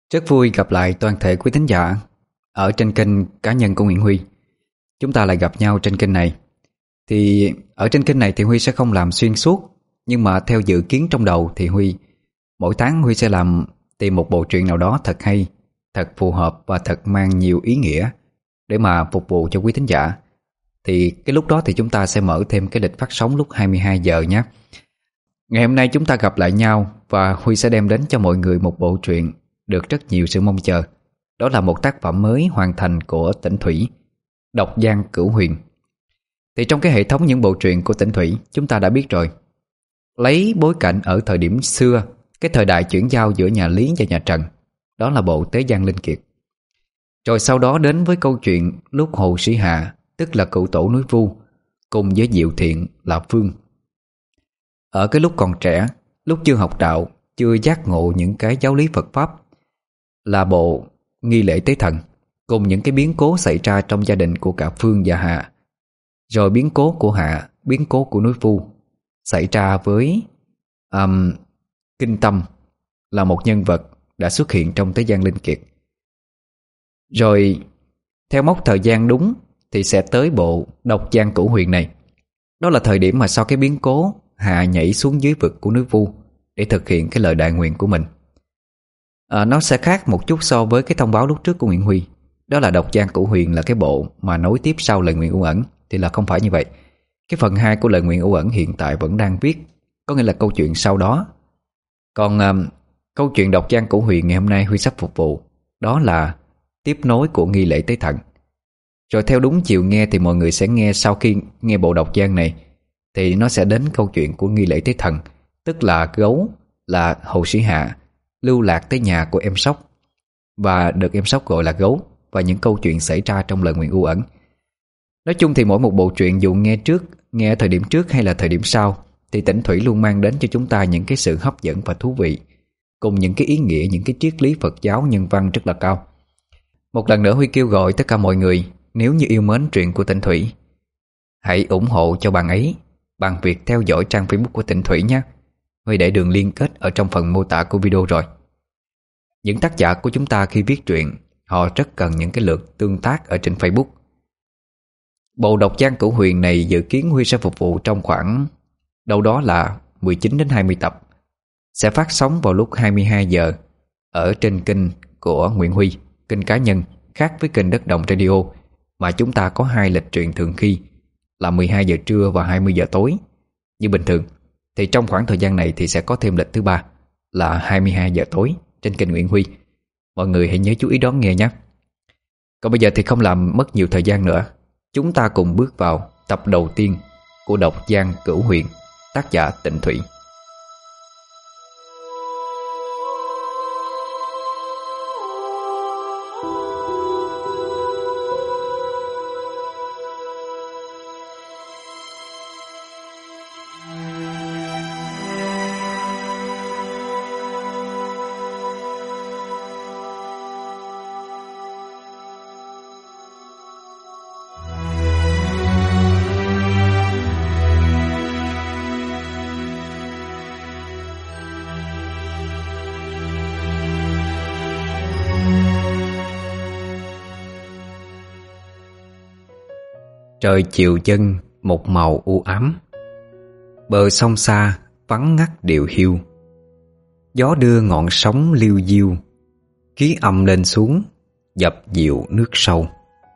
Rất vui gặp lại toàn thể quý thính giả ở trên kênh cá nhân của Nguyễn Huy. Chúng ta lại gặp nhau trên kênh này. Thì ở trên kênh này thì Huy sẽ không làm xuyên suốt, nhưng mà theo dự kiến trong đầu thì mỗi tháng Huy sẽ tìm một bộ truyện nào đó thật hay, thật phù hợp và thật mang nhiều ý nghĩa để mà phục vụ cho quý thính giả. Thì cái lúc đó thì chúng ta sẽ mở thêm cái lịch phát sóng lúc 22 giờ nhé. Ngày hôm nay chúng ta gặp lại nhau và Huy sẽ đem đến cho mọi người một bộ truyện được rất nhiều sự mong chờ. Đó là một tác phẩm mới hoàn thành của Tĩnh Thủy, Độc Giang Cửu Huyền. Thì trong cái hệ thống những bộ truyện của Tĩnh Thủy, chúng ta đã biết rồi, lấy bối cảnh ở thời điểm xưa, cái thời đại chuyển giao giữa nhà Lý và nhà Trần, đó là bộ Tế Giang Linh Kiệt. Rồi sau đó đến với câu chuyện lúc Hồ Sĩ Hạ, tức là cựu tổ núi Vu, cùng với Diệu Thiện là Phương. Ở cái lúc còn trẻ, lúc chưa học đạo, chưa giác ngộ những cái giáo lý Phật Pháp, là bộ Nghi Lễ Tế Thần, cùng những cái biến cố xảy ra trong gia đình của cả Phương và Hạ. Rồi biến cố của Hạ, biến cố của núi Vu xảy ra với Kinh Tâm, là một nhân vật đã xuất hiện trong Tế Giang Linh Kiệt. Rồi theo mốc thời gian đúng thì sẽ tới bộ Độc Giang Cửu Huyền này. Đó là thời điểm mà sau cái biến cố, Hạ nhảy xuống dưới vực của núi Vu để thực hiện cái lời đại nguyện của mình. Nó sẽ khác một chút so với cái thông báo lúc trước của Nguyễn Huy. Đó là Độc Giang Cửu Huyền là cái bộ mà nối tiếp sau lời nguyện u ẩn, thì là không phải như vậy. Cái phần 2 của lời nguyện u ẩn hiện tại vẫn đang viết, có nghĩa là câu chuyện sau đó. Còn câu chuyện Độc Giang Cửu Huyền ngày hôm nay Huy sắp phục vụ, đó là tiếp nối của Nghi Lễ Tế Thần. Rồi theo đúng chiều nghe thì mọi người sẽ nghe, sau khi nghe bộ Độc Giang này thì nó sẽ đến câu chuyện của Nghi Lễ Tế Thần, tức là gấu, là Hồ Sĩ Hạ lưu lạc tới nhà của em Sóc và được em Sóc gọi là gấu, và những câu chuyện xảy ra trong lời nguyện u ẩn. Nói chung thì mỗi một bộ truyện, dù nghe ở thời điểm trước hay là thời điểm sau, thì Tĩnh Thủy luôn mang đến cho chúng ta những cái sự hấp dẫn và thú vị, cùng những cái ý nghĩa, những cái triết lý Phật giáo nhân văn rất là cao. Một lần nữa Huy kêu gọi tất cả mọi người, nếu như yêu mến truyện của Tĩnh Thủy, hãy ủng hộ cho bạn ấy bằng việc theo dõi trang Facebook của Tĩnh Thủy nhé. Huy để đường liên kết ở trong phần mô tả của video rồi. Những tác giả của chúng ta khi viết truyện, họ rất cần những cái lượt tương tác ở trên Facebook. Bộ Độc Giang Cửu Huyền này dự kiến Huy sẽ phục vụ trong khoảng đâu đó là 19 đến 20 tập, sẽ phát sóng vào lúc 22 giờ ở trên kênh của Nguyễn Huy, kênh cá nhân, khác với kênh Đất Đồng Radio mà chúng ta có 2 lịch truyện thường khi là 12 giờ trưa và 20 giờ tối như bình thường. Thì trong khoảng thời gian này thì sẽ có thêm lịch thứ 3 là 22 giờ tối trên kênh Nguyễn Huy. Mọi người hãy nhớ chú ý đón nghe nhé. Còn bây giờ thì không làm mất nhiều thời gian nữa, chúng ta cùng bước vào tập đầu tiên của Độc Giang Cửu Huyền, tác giả Tĩnh Thủy. Trời chiều dâng một màu u ám, bờ sông xa vắng ngắt điệu hiu. Gió đưa ngọn sóng liêu diêu, khí âm lên xuống dập dịu nước sâu.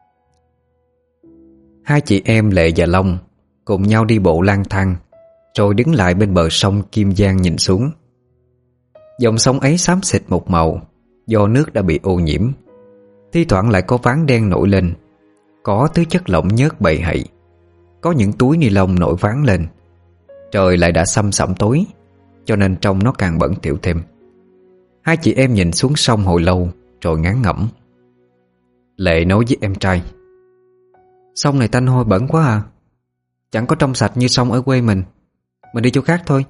Hai chị em Lệ và Long cùng nhau đi bộ lang thang, rồi đứng lại bên bờ sông Kim Giang nhìn xuống. Dòng sông ấy xám xịt một màu do nước đã bị ô nhiễm. Thi thoảng lại có váng đen nổi lên, có thứ chất lỏng nhớt bầy hậy, có những túi ni lông nổi váng lên. Trời lại đã săm sẩm tối, cho nên trông nó càng bẩn thỉu thêm. Hai chị em nhìn xuống sông hồi lâu rồi ngán ngẩm. Lệ nói với em trai: "Sông này tanh hôi bẩn quá à, chẳng có trong sạch như sông ở quê mình đi chỗ khác thôi."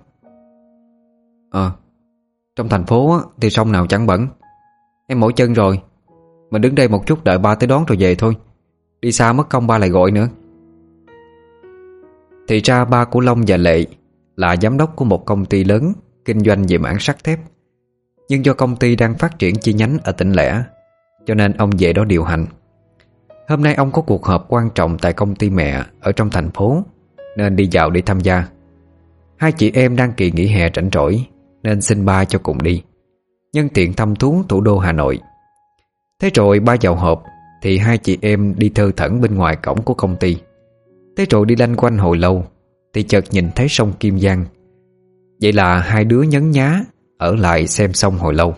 Trong thành phố thì sông nào chẳng bẩn. Em mỏi chân rồi, mình đứng đây một chút đợi ba tới đón rồi về thôi. Đi xa mất công ba lại gọi nữa. Thì ra ba của Long và Lệ là giám đốc của một công ty lớn kinh doanh về mảng sắt thép. Nhưng do công ty đang phát triển chi nhánh ở tỉnh lẻ, cho nên ông về đó điều hành. Hôm nay ông có cuộc họp quan trọng tại công ty mẹ ở trong thành phố, nên đi vào để tham gia. Hai chị em đang kỳ nghỉ hè rảnh rỗi, nên xin ba cho cùng đi, nhân tiện thăm thú thủ đô Hà Nội. Thế rồi ba vào họp thì hai chị em đi thơ thẩn bên ngoài cổng của công ty. Thế rồi đi lanh quanh hồi lâu thì chợt nhìn thấy sông Kim Giang. Vậy là hai đứa nhấn nhá ở lại xem sông hồi lâu.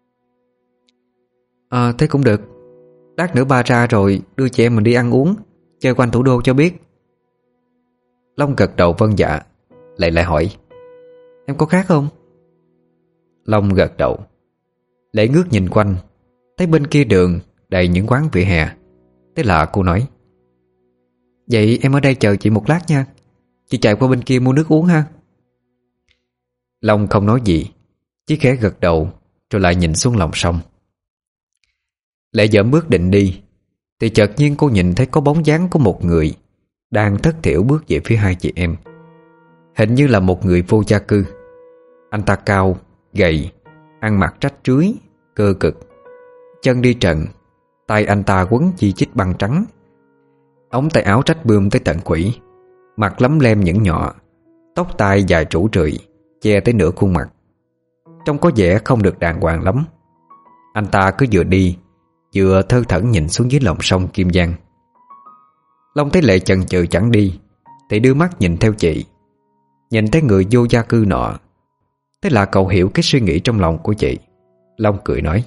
Thế cũng được. Lát nữa ba ra rồi đưa chị em mình đi ăn uống, chơi quanh thủ đô cho biết. Long gật đầu vâng dạ. Lại lại hỏi: Em có khác không? Long gật đầu. Lệ ngước nhìn quanh, thấy bên kia đường đầy những quán vỉa hè. Thế là cô nói: Vậy em ở đây chờ chị một lát nha, chị chạy qua bên kia mua nước uống ha. Long không nói gì, chỉ khẽ gật đầu rồi lại nhìn xuống lòng sông. Lệ dỡm bước định đi thì chợt nhiên cô nhìn thấy có bóng dáng của một người đang thất thểu bước về phía hai chị em. Hình như là một người vô gia cư. Anh ta cao, gầy, ăn mặc rách rưới, cơ cực, chân đi trần, tay anh ta quấn chi chít băng trắng, ống tay áo rách bươm tới tận khuỷu, mặt lấm lem nhẫn nhọ, tóc tai dài rủ rượi che tới nửa khuôn mặt. Trông có vẻ không được đàng hoàng lắm. Anh ta cứ vừa đi vừa thơ thẩn nhìn xuống dưới lòng sông Kim Giang. Long thấy Lệ chần chừ chẳng đi thì đưa mắt nhìn theo chị. Nhìn thấy người vô gia cư nọ, thế là cậu hiểu cái suy nghĩ trong lòng của chị. Long cười nói: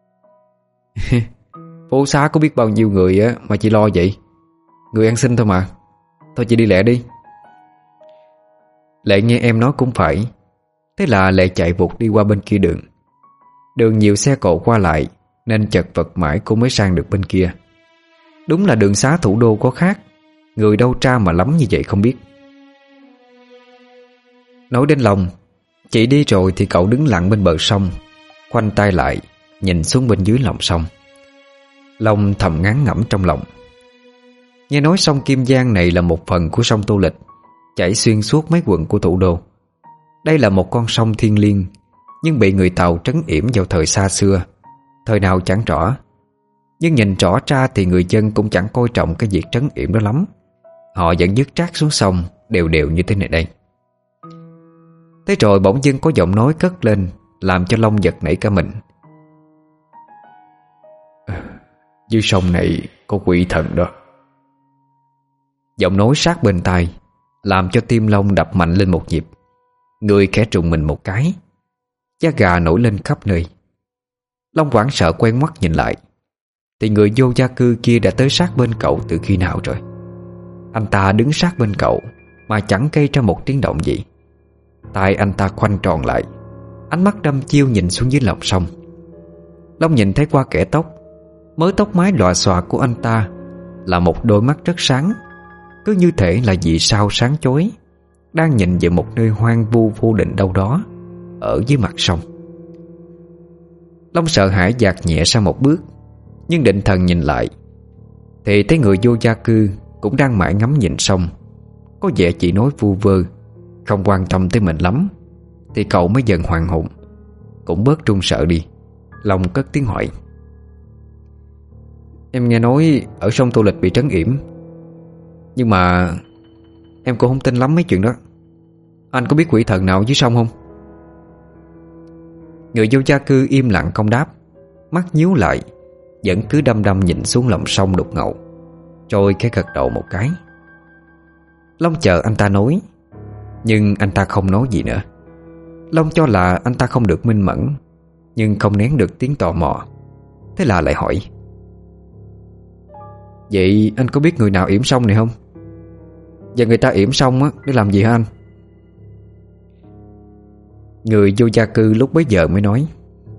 Phố xá có biết bao nhiêu người á mà chị lo vậy? Người ăn xin thôi mà. Thôi chị đi lẹ đi. Lệ nghe em nói cũng phải. Thế là Lệ chạy vụt đi qua bên kia đường. Đường nhiều xe cộ qua lại nên chật vật mãi cô mới sang được bên kia. Đúng là đường xá thủ đô có khác, người đâu ra mà lắm như vậy không biết. Nói đến Long, chị đi rồi thì cậu đứng lặng bên bờ sông, khoanh tay lại nhìn xuống bên dưới lòng sông. Long thầm ngán ngẩm trong lòng. Nghe nói sông Kim Giang này là một phần của sông Tô Lịch, chảy xuyên suốt mấy quận của thủ đô. Đây là một con sông thiêng liêng, nhưng bị người Tàu trấn yểm vào thời xa xưa, thời nào chẳng rõ. Nhưng nhìn rõ ra thì người dân cũng chẳng coi trọng cái việc trấn yểm đó lắm. Họ vẫn dứt rác xuống sông đều đều như thế này đây. Thế rồi bỗng dưng có giọng nói cất lên, làm cho Long giật nảy cả mình. Dưới sông này có quỷ thần đó. Giọng nói sát bên tai làm cho tim Long đập mạnh lên một nhịp. Người khẽ trùng mình một cái, da gà nổi lên khắp nơi. Long hoảng sợ quay mắt nhìn lại thì người vô gia cư kia đã tới sát bên cậu từ khi nào rồi. Anh ta đứng sát bên cậu mà chẳng gây ra một tiếng động gì. Tai anh ta khoanh tròn lại, ánh mắt đăm chiêu nhìn xuống dưới lòng sông. Long nhìn thấy qua kẽ tóc, mớ tóc mái lòa xòa của anh ta là một đôi mắt rất sáng, cứ như thể là vì sao sáng chói đang nhìn về một nơi hoang vu vô định đâu đó ở dưới mặt sông. Long sợ hãi dạt nhẹ sang một bước, nhưng định thần nhìn lại thì thấy người vô gia cư cũng đang mãi ngắm nhìn sông. Có vẻ chỉ nói vu vơ, không quan tâm tới mình lắm. Thì cậu mới dần hoàn hồn, cũng bớt run sợ đi. Long cất tiếng hỏi: Em nghe nói ở sông Tô Lịch bị trấn yểm, nhưng mà em cũng không tin lắm mấy chuyện đó. Anh có biết quỷ thần nào dưới sông không? Người vô gia cư im lặng không đáp, mắt nhíu lại, vẫn cứ đăm đăm nhìn xuống lòng sông đục ngầu, rồi cái gật đầu một cái. Long chờ anh ta nói, nhưng anh ta không nói gì nữa. Long cho là anh ta không được minh mẫn, nhưng không nén được tiếng tò mò. Thế là lại hỏi: Vậy anh có biết người nào yểm sông này không? Và người ta yểm sông á để làm gì hả anh? Người vô gia cư lúc bấy giờ mới nói: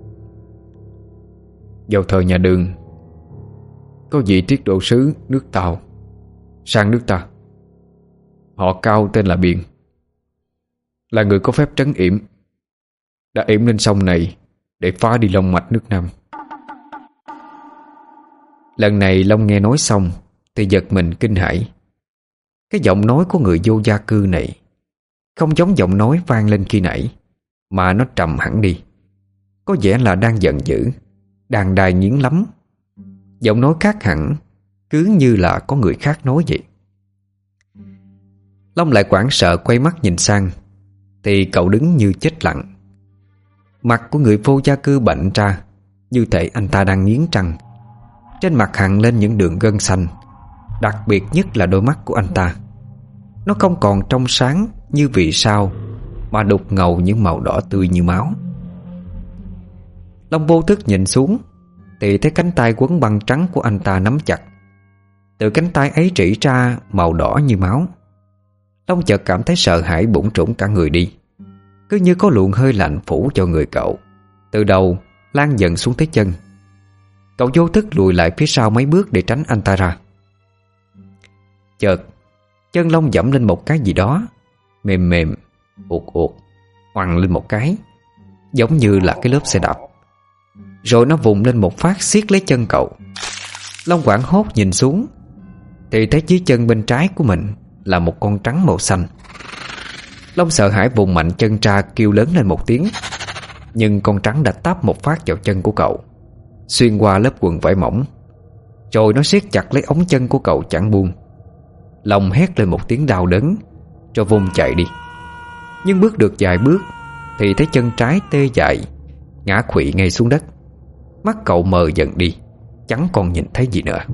Vào thời nhà Đường, có vị tiết độ sứ nước Tàu sang nước ta. Họ Cao tên là Biện, là người có phép trấn yểm, đã yểm lên sông này để phá đi long mạch nước Nam. Lần này Long nghe nói xong thì giật mình kinh hãi. Cái giọng nói của người vô gia cư này không giống giọng nói vang lên khi nãy, mà nó trầm hẳn đi. có vẻ là đang giận dữ, đàn đài nghiến lắm. Giọng nói khác hẳn, cứ như là có người khác nói vậy. Long lại hoảng sợ quay mắt nhìn sang, thì cậu đứng như chết lặng. Mặt của người vô gia cư bệnh ra, như thể anh ta đang nghiến răng. Trên mặt hằn lên những đường gân xanh. Đặc biệt nhất là đôi mắt của anh ta. Nó không còn trong sáng như vì sao, mà đục ngầu những màu đỏ tươi như máu. Long vô thức nhìn xuống, thì thấy cánh tay quấn băng trắng của anh ta nắm chặt. Từ cánh tay ấy rỉ ra màu đỏ như máu. Long chợt cảm thấy sợ hãi bủn rủn cả người đi. Cứ như có luồng hơi lạnh phủ cho người cậu, từ đầu lan dần xuống tới chân. Cậu vô thức lùi lại phía sau mấy bước để tránh anh ta ra. Chợt chân Long dẫm lên một cái gì đó mềm mềm, uột uột, oằn lên một cái, giống như là cái lớp xe đạp. Rồi nó vùng lên một phát siết lấy chân cậu. Long hoảng hốt nhìn xuống, thì thấy dưới chân bên trái của mình là một con trắng màu xanh. Long sợ hãi vùng mạnh chân ra, kêu lớn lên một tiếng. Nhưng con trắng đã táp một phát vào chân của cậu, xuyên qua lớp quần vải mỏng. Rồi nó siết chặt lấy ống chân của cậu chẳng buông. Long hét lên một tiếng đau đớn, rồi vùng chạy đi. Nhưng bước được vài bước thì thấy chân trái tê dại, ngã khuỵu ngay xuống đất. Mắt cậu mờ dần đi, chẳng còn nhìn thấy gì nữa.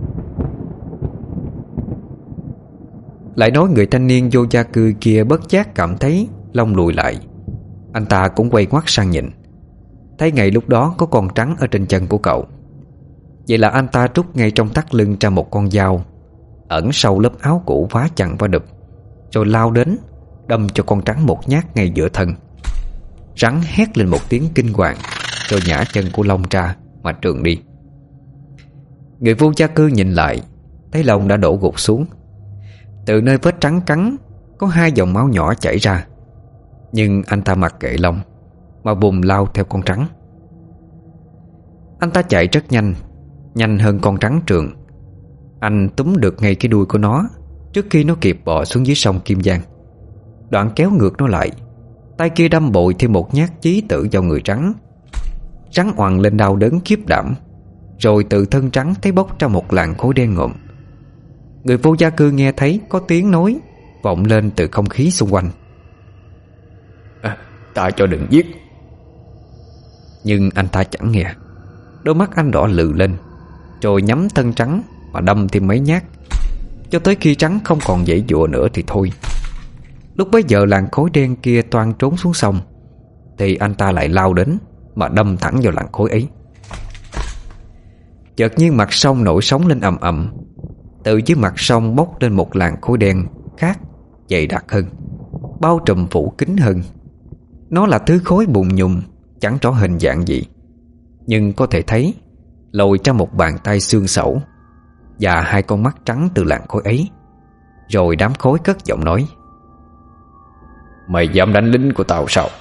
Lại nói người thanh niên vô gia cư kia bất giác cảm thấy Long lùi lại. Anh ta cũng quay ngoắt sang nhìn, thấy ngay lúc đó có con trắng ở trên chân của cậu. Vậy là anh ta rút ngay trong thắt lưng ra một con dao ẩn sau lớp áo cũ vá chằng và đụp, rồi lao đến đâm cho con trắng một nhát ngay giữa thân. Rắn hét lên một tiếng kinh hoàng, rồi nhả chân của Long ra mà trườn đi. Người vô gia cư nhìn lại, thấy Long đã đổ gục xuống. Từ nơi vết trắng cắn có hai dòng máu nhỏ chảy ra. Nhưng anh ta mặc kệ Long mà bùng lao theo con trắng. Anh ta chạy rất nhanh, nhanh hơn con trắng trườn. Anh túm được ngay cái đuôi của nó trước khi nó kịp bò xuống dưới sông Kim Giang. Đoạn kéo ngược nó lại, tay kia đâm bội thêm một nhát chí tử vào người rắn. Rắn oằn lên đau đớn khiếp đảm, rồi từ thân rắn thấy bốc ra một làn khói đen ngộm. Người vô gia cư nghe thấy có tiếng nói vọng lên từ không khí xung quanh: "Ta cho đừng giết." Nhưng anh ta chẳng nghe. Đôi mắt anh đỏ lừ lên, rồi nhắm thân trắng mà đâm thêm mấy nhát, cho tới khi trắng không còn dãy dụa nữa thì thôi. Lúc bấy giờ làn khói đen kia toan trốn xuống sông, thì anh ta lại lao đến mà đâm thẳng vào làn khói ấy. Chợt nhiên mặt sông nổi sóng lên ầm ầm. Từ dưới mặt sông bốc lên một làn khói đen khác, dày đặc hơn, bao trùm phủ kín hơn. Nó là thứ khói bùng nhùng, chẳng rõ hình dạng gì, nhưng có thể thấy lồi ra một bàn tay xương sẩu và hai con mắt trắng từ làn khói ấy. Rồi đám khói cất giọng nói: "Mày dám đánh lính của tao sao?"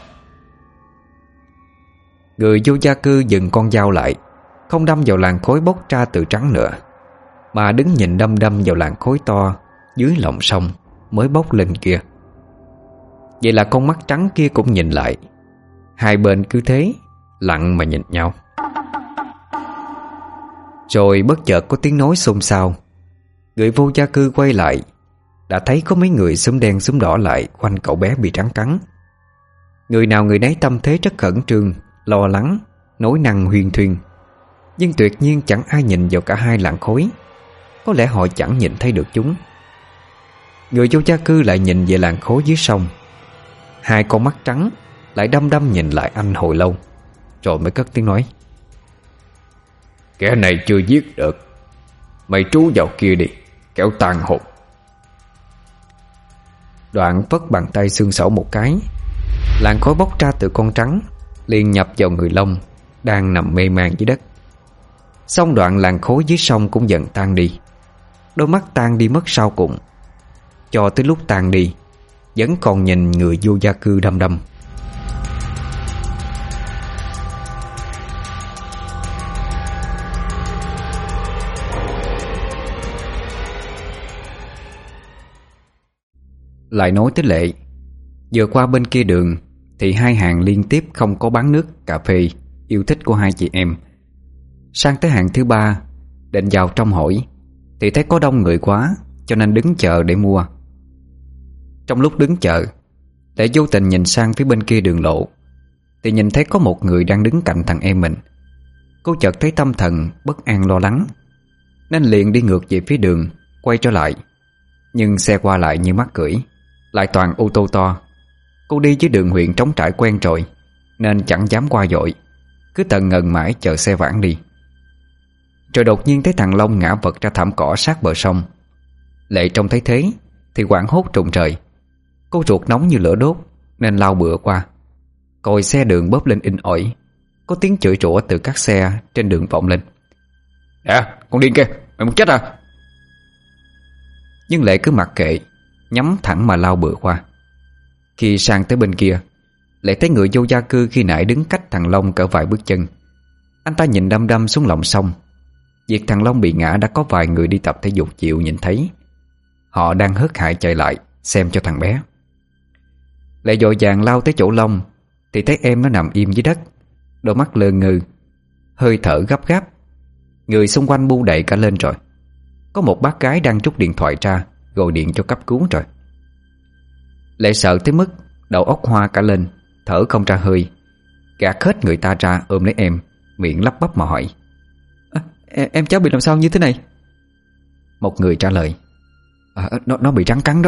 Người vô gia cư dừng con dao lại, không đâm vào làn khói bốc ra từ trắng nữa, mà đứng nhìn đăm đăm vào làn khói to dưới lòng sông mới bốc lên kia. Vậy là con mắt trắng kia cũng nhìn lại. Hai bên cứ thế lặng mà nhìn nhau. Rồi bất chợt có tiếng nói xôn xao. Người vô gia cư quay lại, đã thấy có mấy người xúm đen xúm đỏ lại quanh cậu bé bị rắn cắn. Người nào người nấy tâm thế rất khẩn trương, lo lắng, nói năng huyên thuyên. Nhưng tuyệt nhiên chẳng ai nhìn vào cả hai làn khói. Có lẽ họ chẳng nhìn thấy được chúng. Người vô gia cư lại nhìn về làn khói dưới sông. Hai con mắt trắng lại đăm đăm nhìn lại anh hồi lâu, rồi mới cất tiếng nói: "Kẻ này chưa giết được, mày trú vào kia đi, kéo tàn hồn." Đoạn phất bàn tay xương sẩu một cái, làn khói bốc ra từ con trắng liền nhập vào người Long đang nằm mê man dưới đất. Xong đoạn làn khói dưới sông cũng dần tan đi. Đôi mắt tan đi mất sau cùng. Cho tới lúc tan đi, vẫn còn nhìn người vô gia cư đăm đăm. Lại nói tới Lệ. Vừa qua bên kia đường thì hai hàng liên tiếp không có bán nước cà phê yêu thích của hai chị em. Sang tới hàng thứ ba, định vào trong hỏi thì thấy có đông người quá, cho nên đứng chờ để mua. Trong lúc đứng chờ, Lệ vô tình nhìn sang phía bên kia đường lộ thì nhìn thấy có một người đang đứng cạnh thằng em mình. Cô chợt thấy tâm thần bất an lo lắng, nên liền đi ngược về phía đường, quay trở lại. Nhưng xe qua lại như mắc cưỡi, lại toàn ô tô to. Cô đi với đường huyện trống trải quen rồi, nên chẳng dám qua dội, cứ tần ngần mãi chờ xe vãn đi. Rồi đột nhiên thấy thằng Long ngã vật ra thảm cỏ sát bờ sông. Lệ trông thấy thế thì hoảng hốt trùng trời. Cô ruột nóng như lửa đốt nên lao bựa qua. Còi xe đường bóp lên inh ỏi, có tiếng chửi rủa từ các xe trên đường vọng lên. Nè, con điên kia, mày muốn chết à? Nhưng Lệ cứ mặc kệ, nhắm thẳng mà lao bựa qua. Khi sang tới bên kia, Lệ thấy người vô gia cư khi nãy đứng cách thằng Long cỡ vài bước chân. Anh ta nhìn đăm đăm xuống lòng sông. Việc thằng Long bị ngã đã có vài người đi tập thể dục chịu nhìn thấy. Họ đang hớt hải chạy lại xem cho thằng bé. Lệ vội vàng lao tới chỗ Long thì thấy em nó nằm im dưới đất, đôi mắt lơ ngơ, hơi thở gấp gáp. Người xung quanh bu đầy cả lên rồi. Có một bác gái đang rút điện thoại ra gọi điện cho cấp cứu rồi. Lệ sợ tới mức đầu óc hoa cả lên, thở không ra hơi, gạt hết người ta ra ôm lấy em, miệng lắp bắp mà hỏi: Em cháu bị làm sao như thế này? Một người trả lời: Nó bị rắn cắn đó.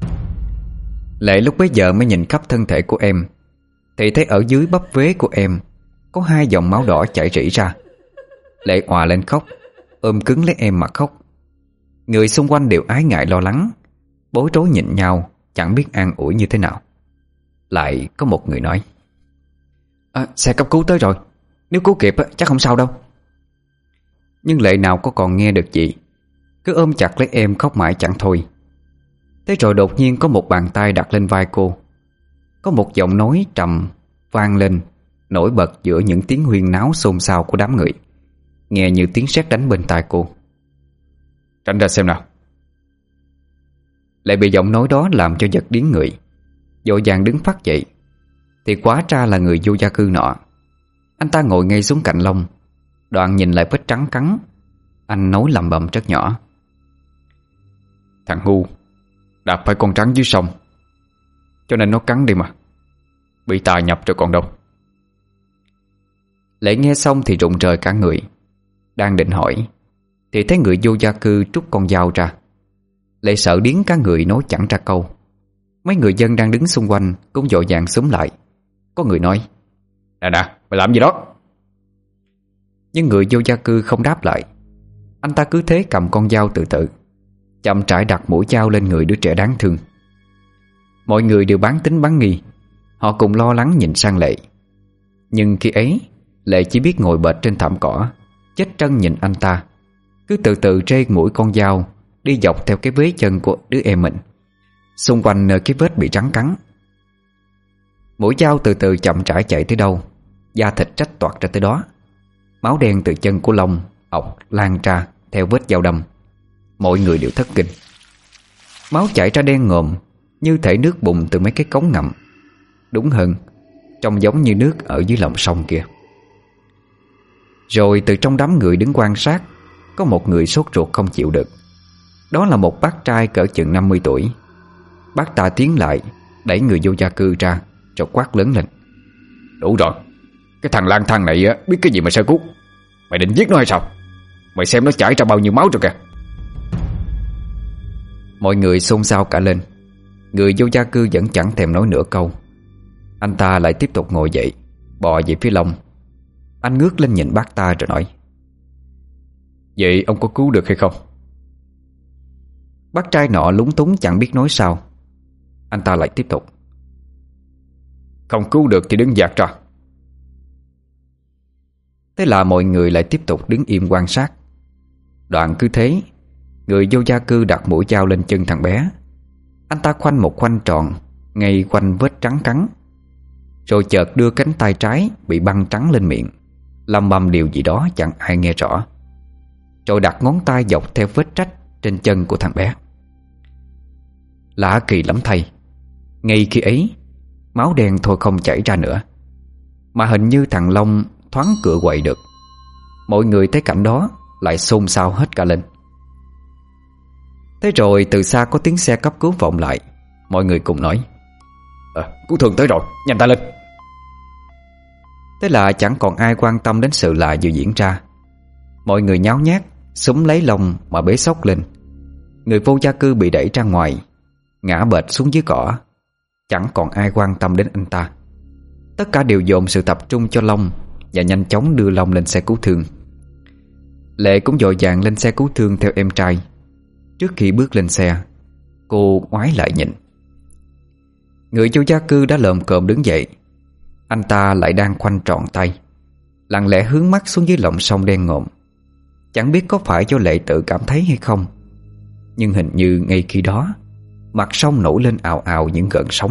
Lệ lúc bấy giờ mới nhìn khắp thân thể của em thì thấy ở dưới bắp vế của em có hai dòng máu đỏ chảy rỉ ra. Lệ òa lên khóc, ôm cứng lấy em mà khóc. Người xung quanh đều ái ngại lo lắng, bối rối nhìn nhau, chẳng biết an ủi như thế nào. Lại có một người nói: Xe cấp cứu tới rồi, nếu cứu kịp chắc không sao đâu. Nhưng Lệ nào có còn nghe được gì, cứ ôm chặt lấy em khóc mãi chẳng thôi. Thế rồi đột nhiên có một bàn tay đặt lên vai cô. Có một giọng nói trầm vang lên, nổi bật giữa những tiếng huyên náo xôn xao của đám người, nghe như tiếng sét đánh bên tai cô: Tránh ra xem nào. Lại bị giọng nói đó làm cho giật điếng người, vội vàng đứng phắt dậy. Thì quá ra là người vô gia cư nọ. Anh ta ngồi ngay xuống cạnh Long, đoạn nhìn lại vết trắng cắn. Anh nói lầm bầm rất nhỏ: Thằng ngu đạp phải con rắn dưới sông, cho nên nó cắn đi mà. Bị tà nhập rồi còn đâu. Lệ nghe xong thì rụng rời cả người. Đang định hỏi thì thấy người vô gia cư trút con dao ra. Lệ sợ điếng cả người nói chẳng ra câu. Mấy người dân đang đứng xung quanh cũng vội vàng xúm lại. Có người nói: Nè, mày làm gì đó? Nhưng người vô gia cư không đáp lại. Anh ta cứ thế cầm con dao từ từ, chậm rãi đặt mũi dao lên người đứa trẻ đáng thương. Mọi người đều bán tín bán nghi. Họ cùng lo lắng nhìn sang Lệ. Nhưng khi ấy Lệ chỉ biết ngồi bệt trên thảm cỏ, chết trân nhìn anh ta, cứ từ từ rê mũi con dao đi dọc theo cái vế chân của đứa em mình, xung quanh nơi cái vết bị rắn cắn. Mũi dao từ từ chậm rãi chạy tới đâu, da thịt rách toạc ra tới đó. Máu đen từ chân của Long ọc lan ra theo vết dao đâm. Mọi người đều thất kinh. Máu chảy ra đen ngòm, như thể nước bùn từ mấy cái cống ngầm. Đúng hơn, trông giống như nước ở dưới lòng sông kia. Rồi từ trong đám người đứng quan sát, có một người sốt ruột không chịu được. Đó là một bác trai cỡ chừng 50 tuổi. Bác ta tiến lại, đẩy người vô gia cư ra, rồi quát lớn lên: Đủ rồi, cái thằng lang thang này biết cái gì mà sơ cút. Mày định giết nó hay sao? Mày xem nó chảy ra bao nhiêu máu rồi kìa. Mọi người xôn xao cả lên. Người vô gia cư vẫn chẳng thèm nói nửa câu. Anh ta lại tiếp tục ngồi dậy, bò về phía Long. Anh ngước lên nhìn bác ta rồi nói: Vậy ông có cứu được hay không? Bác trai nọ lúng túng chẳng biết nói sao. Anh ta lại tiếp tục: Không cứu được thì đứng dạt ra. Thế là mọi người lại tiếp tục đứng im quan sát. Đoạn cứ thế, người vô gia cư đặt mũi dao lên chân thằng bé. Anh ta khoanh một khoanh tròn ngay quanh vết trắng cắn, rồi chợt đưa cánh tay trái bị băng trắng lên miệng, lầm bầm điều gì đó chẳng ai nghe rõ, rồi đặt ngón tay dọc theo vết rách trên chân của thằng bé. Lạ kỳ lắm thay, ngay khi ấy máu đen thôi không chảy ra nữa, mà hình như thằng Long thoáng cựa quậy được. Mọi người thấy cảnh đó lại xôn xao hết cả lên. Thế rồi từ xa có tiếng xe cấp cứu vọng lại. Mọi người cùng nói: cứu thương tới rồi, nhanh tay lên. Thế là chẳng còn ai quan tâm đến sự lạ vừa diễn ra. Mọi người nháo nhác xúm lấy Long mà bế xốc lên. Người vô gia cư bị đẩy ra ngoài, ngã bệt xuống dưới cỏ. Chẳng còn ai quan tâm đến anh ta. Tất cả đều dồn sự tập trung cho Long và nhanh chóng đưa Long lên xe cứu thương. Lệ cũng vội vàng lên xe cứu thương theo em trai. Trước khi bước lên xe, cô ngoái lại nhìn. Người vô gia cư đã lồm cồm đứng dậy. Anh ta lại đang khoanh tròn tay, lặng lẽ hướng mắt xuống dưới lòng sông đen ngòm. Chẳng biết có phải do Lệ tự cảm thấy hay không, nhưng hình như ngay khi đó mặt sông nổi lên ào ào những gợn sóng.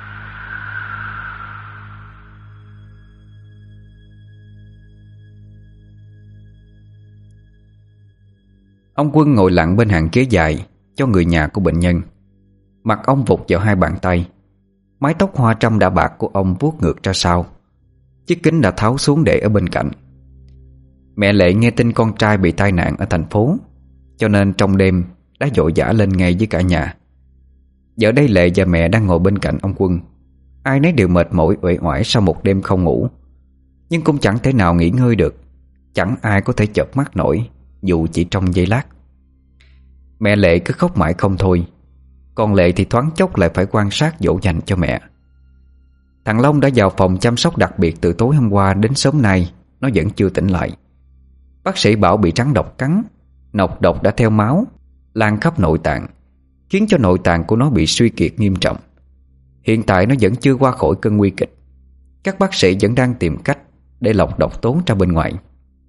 Ông Quân ngồi lặng bên hàng ghế dài cho người nhà của bệnh nhân. Mặt ông vụt vào hai bàn tay. Mái tóc hoa trăm đã bạc của ông vuốt ngược ra sau. Chiếc kính đã tháo xuống để ở bên cạnh. Mẹ Lệ nghe tin con trai bị tai nạn ở thành phố, cho nên trong đêm đã vội vã lên ngay với cả nhà. Giờ đây Lệ và mẹ đang ngồi bên cạnh ông Quân. Ai nấy đều mệt mỏi uể oải sau một đêm không ngủ, nhưng cũng chẳng thể nào nghỉ ngơi được. Chẳng ai có thể chợp mắt nổi, dù chỉ trong giây lát. Mẹ Lệ cứ khóc mãi không thôi. Còn Lệ thì thoáng chốc lại phải quan sát dỗ dành cho mẹ. Thằng Long đã vào phòng chăm sóc đặc biệt từ tối hôm qua đến sớm nay. Nó vẫn chưa tỉnh lại. Bác sĩ bảo bị rắn độc cắn. Nọc độc đã theo máu lan khắp nội tạng, khiến cho nội tạng của nó bị suy kiệt nghiêm trọng. Hiện tại nó vẫn chưa qua khỏi cơn nguy kịch. Các bác sĩ vẫn đang tìm cách để lọc độc tố ra bên ngoài.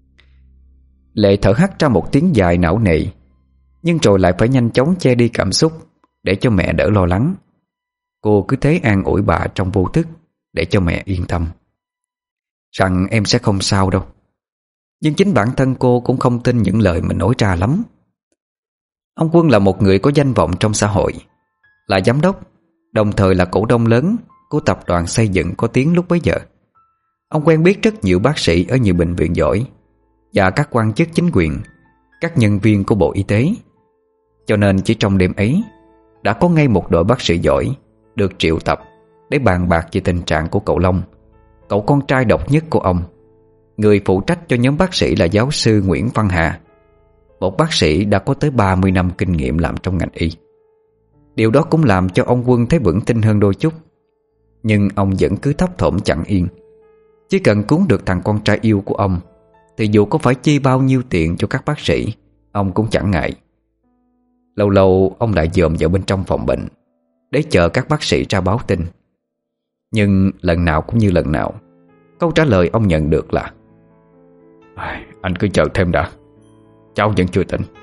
Lệ thở hắt ra một tiếng dài não nề, nhưng rồi lại phải nhanh chóng che đi cảm xúc để cho mẹ đỡ lo lắng. Cô cứ thế an ủi bà trong vô thức để cho mẹ yên tâm rằng em sẽ không sao đâu. Nhưng chính bản thân cô cũng không tin những lời mình nói ra lắm. Ông Quân là một người có danh vọng trong xã hội, là giám đốc, đồng thời là cổ đông lớn của tập đoàn xây dựng có tiếng lúc bấy giờ. Ông quen biết rất nhiều bác sĩ ở nhiều bệnh viện giỏi và các quan chức chính quyền, các nhân viên của Bộ Y tế. Cho nên chỉ trong đêm ấy đã có ngay một đội bác sĩ giỏi được triệu tập để bàn bạc về tình trạng của cậu Long, cậu con trai độc nhất của ông. Người phụ trách cho nhóm bác sĩ là giáo sư Nguyễn Văn Hà, một bác sĩ đã có tới 30 năm kinh nghiệm làm trong ngành y. Điều đó cũng làm cho ông Quân thấy vững tin hơn đôi chút. Nhưng ông vẫn cứ thấp thỏm chẳng yên. Chỉ cần cứu được thằng con trai yêu của ông thì dù có phải chi bao nhiêu tiền cho các bác sĩ, ông cũng chẳng ngại. Lâu lâu ông lại dòm vào bên trong phòng bệnh để chờ các bác sĩ ra báo tin. Nhưng lần nào cũng như lần nào, câu trả lời ông nhận được là: anh cứ chờ thêm đã, cháu vẫn chưa tỉnh.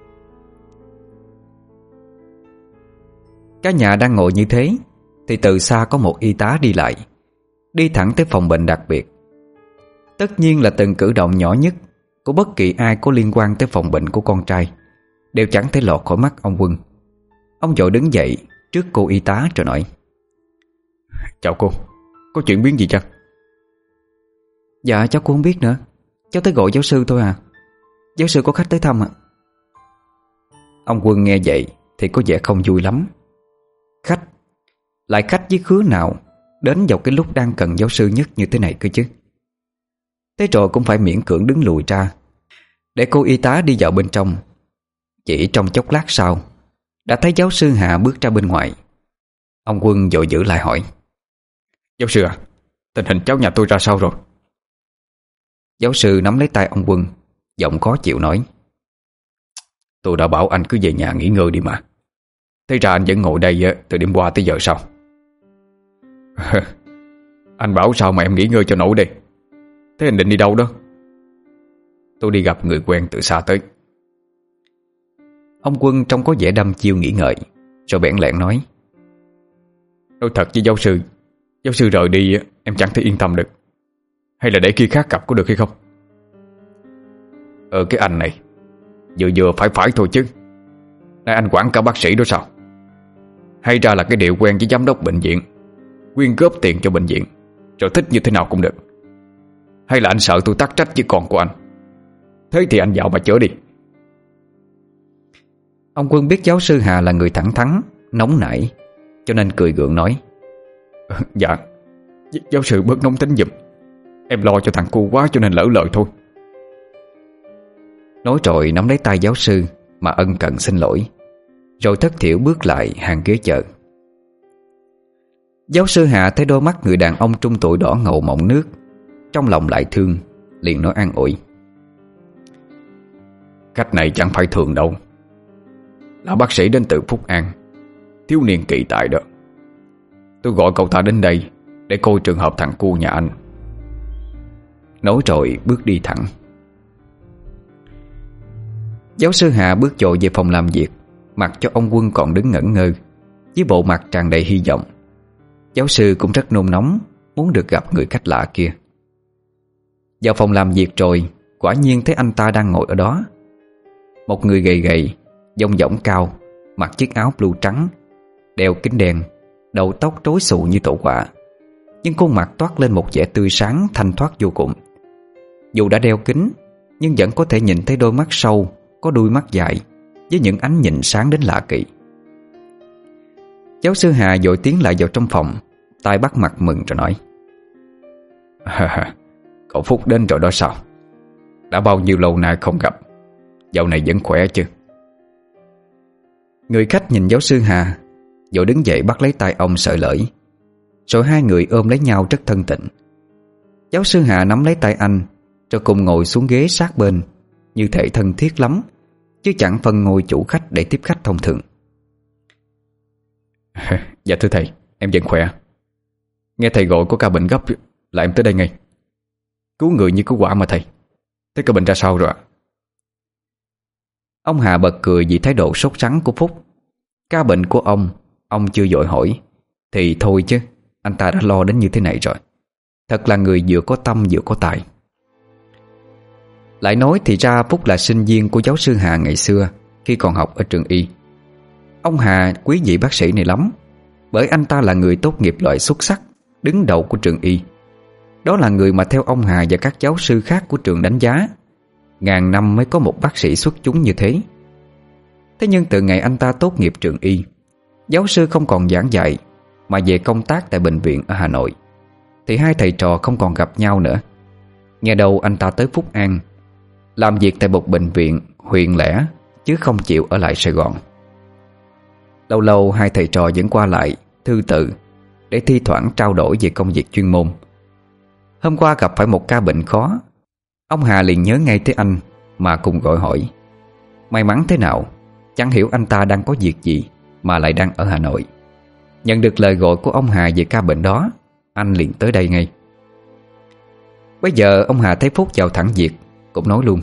Cả nhà đang ngồi như thế thì từ xa có một y tá đi lại, đi thẳng tới phòng bệnh đặc biệt. Tất nhiên là từng cử động nhỏ nhất của bất kỳ ai có liên quan tới phòng bệnh của con trai đều chẳng thể lọt khỏi mắt ông Quân. Ông vội đứng dậy trước cô y tá rồi nói: chào cô, có chuyện biến gì chăng? Dạ cháu cũng không biết nữa. Cháu tới gọi giáo sư thôi à. Giáo sư có khách tới thăm ạ. Ông Quân nghe vậy thì có vẻ không vui lắm. Khách? Lại khách với khứa nào đến vào cái lúc đang cần giáo sư nhất như thế này cơ chứ? Thế rồi cũng phải miễn cưỡng đứng lùi ra để cô y tá đi vào bên trong. Chỉ trong chốc lát sau đã thấy giáo sư Hạ bước ra bên ngoài. Ông Quân vội giữ lại hỏi: giáo sư à, tình hình cháu nhà tôi ra sao rồi? Giáo sư nắm lấy tay ông Quân, giọng khó chịu nói: tôi đã bảo anh cứ về nhà nghỉ ngơi đi mà. Thế ra anh vẫn ngồi đây từ đêm qua tới giờ sao? Anh bảo sao mà em nghỉ ngơi cho nổi đi. Thế anh định đi đâu đó? Tôi đi gặp người quen từ xa tới. Ông Quân trông có vẻ đăm chiêu nghĩ ngợi, rồi bẽn lẽn nói: nói thật với giáo sư rời đi em chẳng thể yên tâm được. Hay là để khi khác gặp có được hay không? Cái anh này vừa vừa phải thôi chứ. Này anh quản cả bác sĩ đó sao? Hay ra là cái điệu quen với giám đốc bệnh viện, quyên góp tiền cho bệnh viện, rồi thích như thế nào cũng được. hay là anh sợ tôi tắc trách với con của anh? Thế thì anh vào mà chữa đi. Ông Quân biết giáo sư Hà là người thẳng thắn, nóng nảy, cho nên cười gượng nói: Dạ, giáo sư bớt nóng tính giùm. Em lo cho thằng cu quá cho nên lỡ lời thôi. Nói rồi nắm lấy tay giáo sư mà ân cần xin lỗi, rồi thất thiểu bước lại hàng ghế chờ. Giáo sư Hạ thấy đôi mắt người đàn ông trung tuổi đỏ ngầu mọng nước, trong lòng lại thương, liền nói an ủi: Khách này chẳng phải thường đâu, là bác sĩ đến từ Phúc An, thiếu niên kỳ tài đó. Tôi gọi cậu ta đến đây để coi trường hợp thằng cu nhà anh. Nói rồi bước đi thẳng. Giáo sư Hạ bước vội về phòng làm việc, mặc cho ông Quân còn đứng ngẩn ngơ, với bộ mặt tràn đầy hy vọng. Giáo sư cũng rất nôn nóng, muốn được gặp người khách lạ kia. Vào phòng làm việc rồi, quả nhiên thấy anh ta đang ngồi ở đó. Một người gầy gầy, dong dỏng cao, mặc chiếc áo blue trắng, đeo kính đen, đầu tóc rối xù như tổ quạ, nhưng khuôn mặt toát lên một vẻ tươi sáng thanh thoát vô cùng. Dù đã đeo kính, nhưng vẫn có thể nhìn thấy đôi mắt sâu, có đuôi mắt dài, với những ánh nhìn sáng đến lạ kỳ. Giáo sư Hà vội tiến lại vào trong phòng, tay bắt mặt mừng rồi nói: Cậu Phúc đến rồi đó sao? Đã bao nhiêu lâu nay không gặp, dạo này vẫn khỏe chứ? Người khách nhìn giáo sư Hà, vội đứng dậy bắt lấy tay ông sợi lởi, rồi hai người ôm lấy nhau rất thân tình. Giáo sư Hà nắm lấy tay anh, rồi cùng ngồi xuống ghế sát bên, như thể thân thiết lắm, chứ chẳng phân ngồi chủ khách để tiếp khách thông thường. Dạ thưa thầy, em vẫn khỏe. Nghe thầy gọi có ca bệnh gấp là em tới đây ngay. Cứu người như cứu quả mà thầy. Thế ca bệnh ra sao rồi ạ? Ông Hà bật cười vì thái độ sốt sắng của Phúc. Ca bệnh của ông chưa vội hỏi thì thôi chứ, anh ta đã lo đến như thế này rồi. Thật là người vừa có tâm vừa có tài. Lại nói thì ra Phúc là sinh viên của giáo sư Hà ngày xưa, khi còn học ở trường y. Ông Hà quý vị bác sĩ này lắm, bởi anh ta là người tốt nghiệp loại xuất sắc, đứng đầu của trường y. Đó là người mà theo ông Hà và các giáo sư khác của trường đánh giá ngàn năm mới có một bác sĩ xuất chúng như thế. Thế nhưng từ ngày anh ta tốt nghiệp trường y, giáo sư không còn giảng dạy mà về công tác tại bệnh viện ở Hà Nội, thì hai thầy trò không còn gặp nhau nữa. Nghe đầu anh ta tới Phúc An, làm việc tại một bệnh viện huyện lẻ, chứ không chịu ở lại Sài Gòn. Lâu lâu hai thầy trò vẫn qua lại thư từ, để thi thoảng trao đổi về công việc chuyên môn. Hôm qua gặp phải một ca bệnh khó, ông Hà liền nhớ ngay tới anh mà cùng gọi hỏi. May mắn thế nào, chẳng hiểu anh ta đang có việc gì mà lại đang ở Hà Nội. Nhận được lời gọi của ông Hà về ca bệnh đó, anh liền tới đây ngay. Bây giờ ông Hà thấy Phúc vào thẳng việc, cũng nói luôn: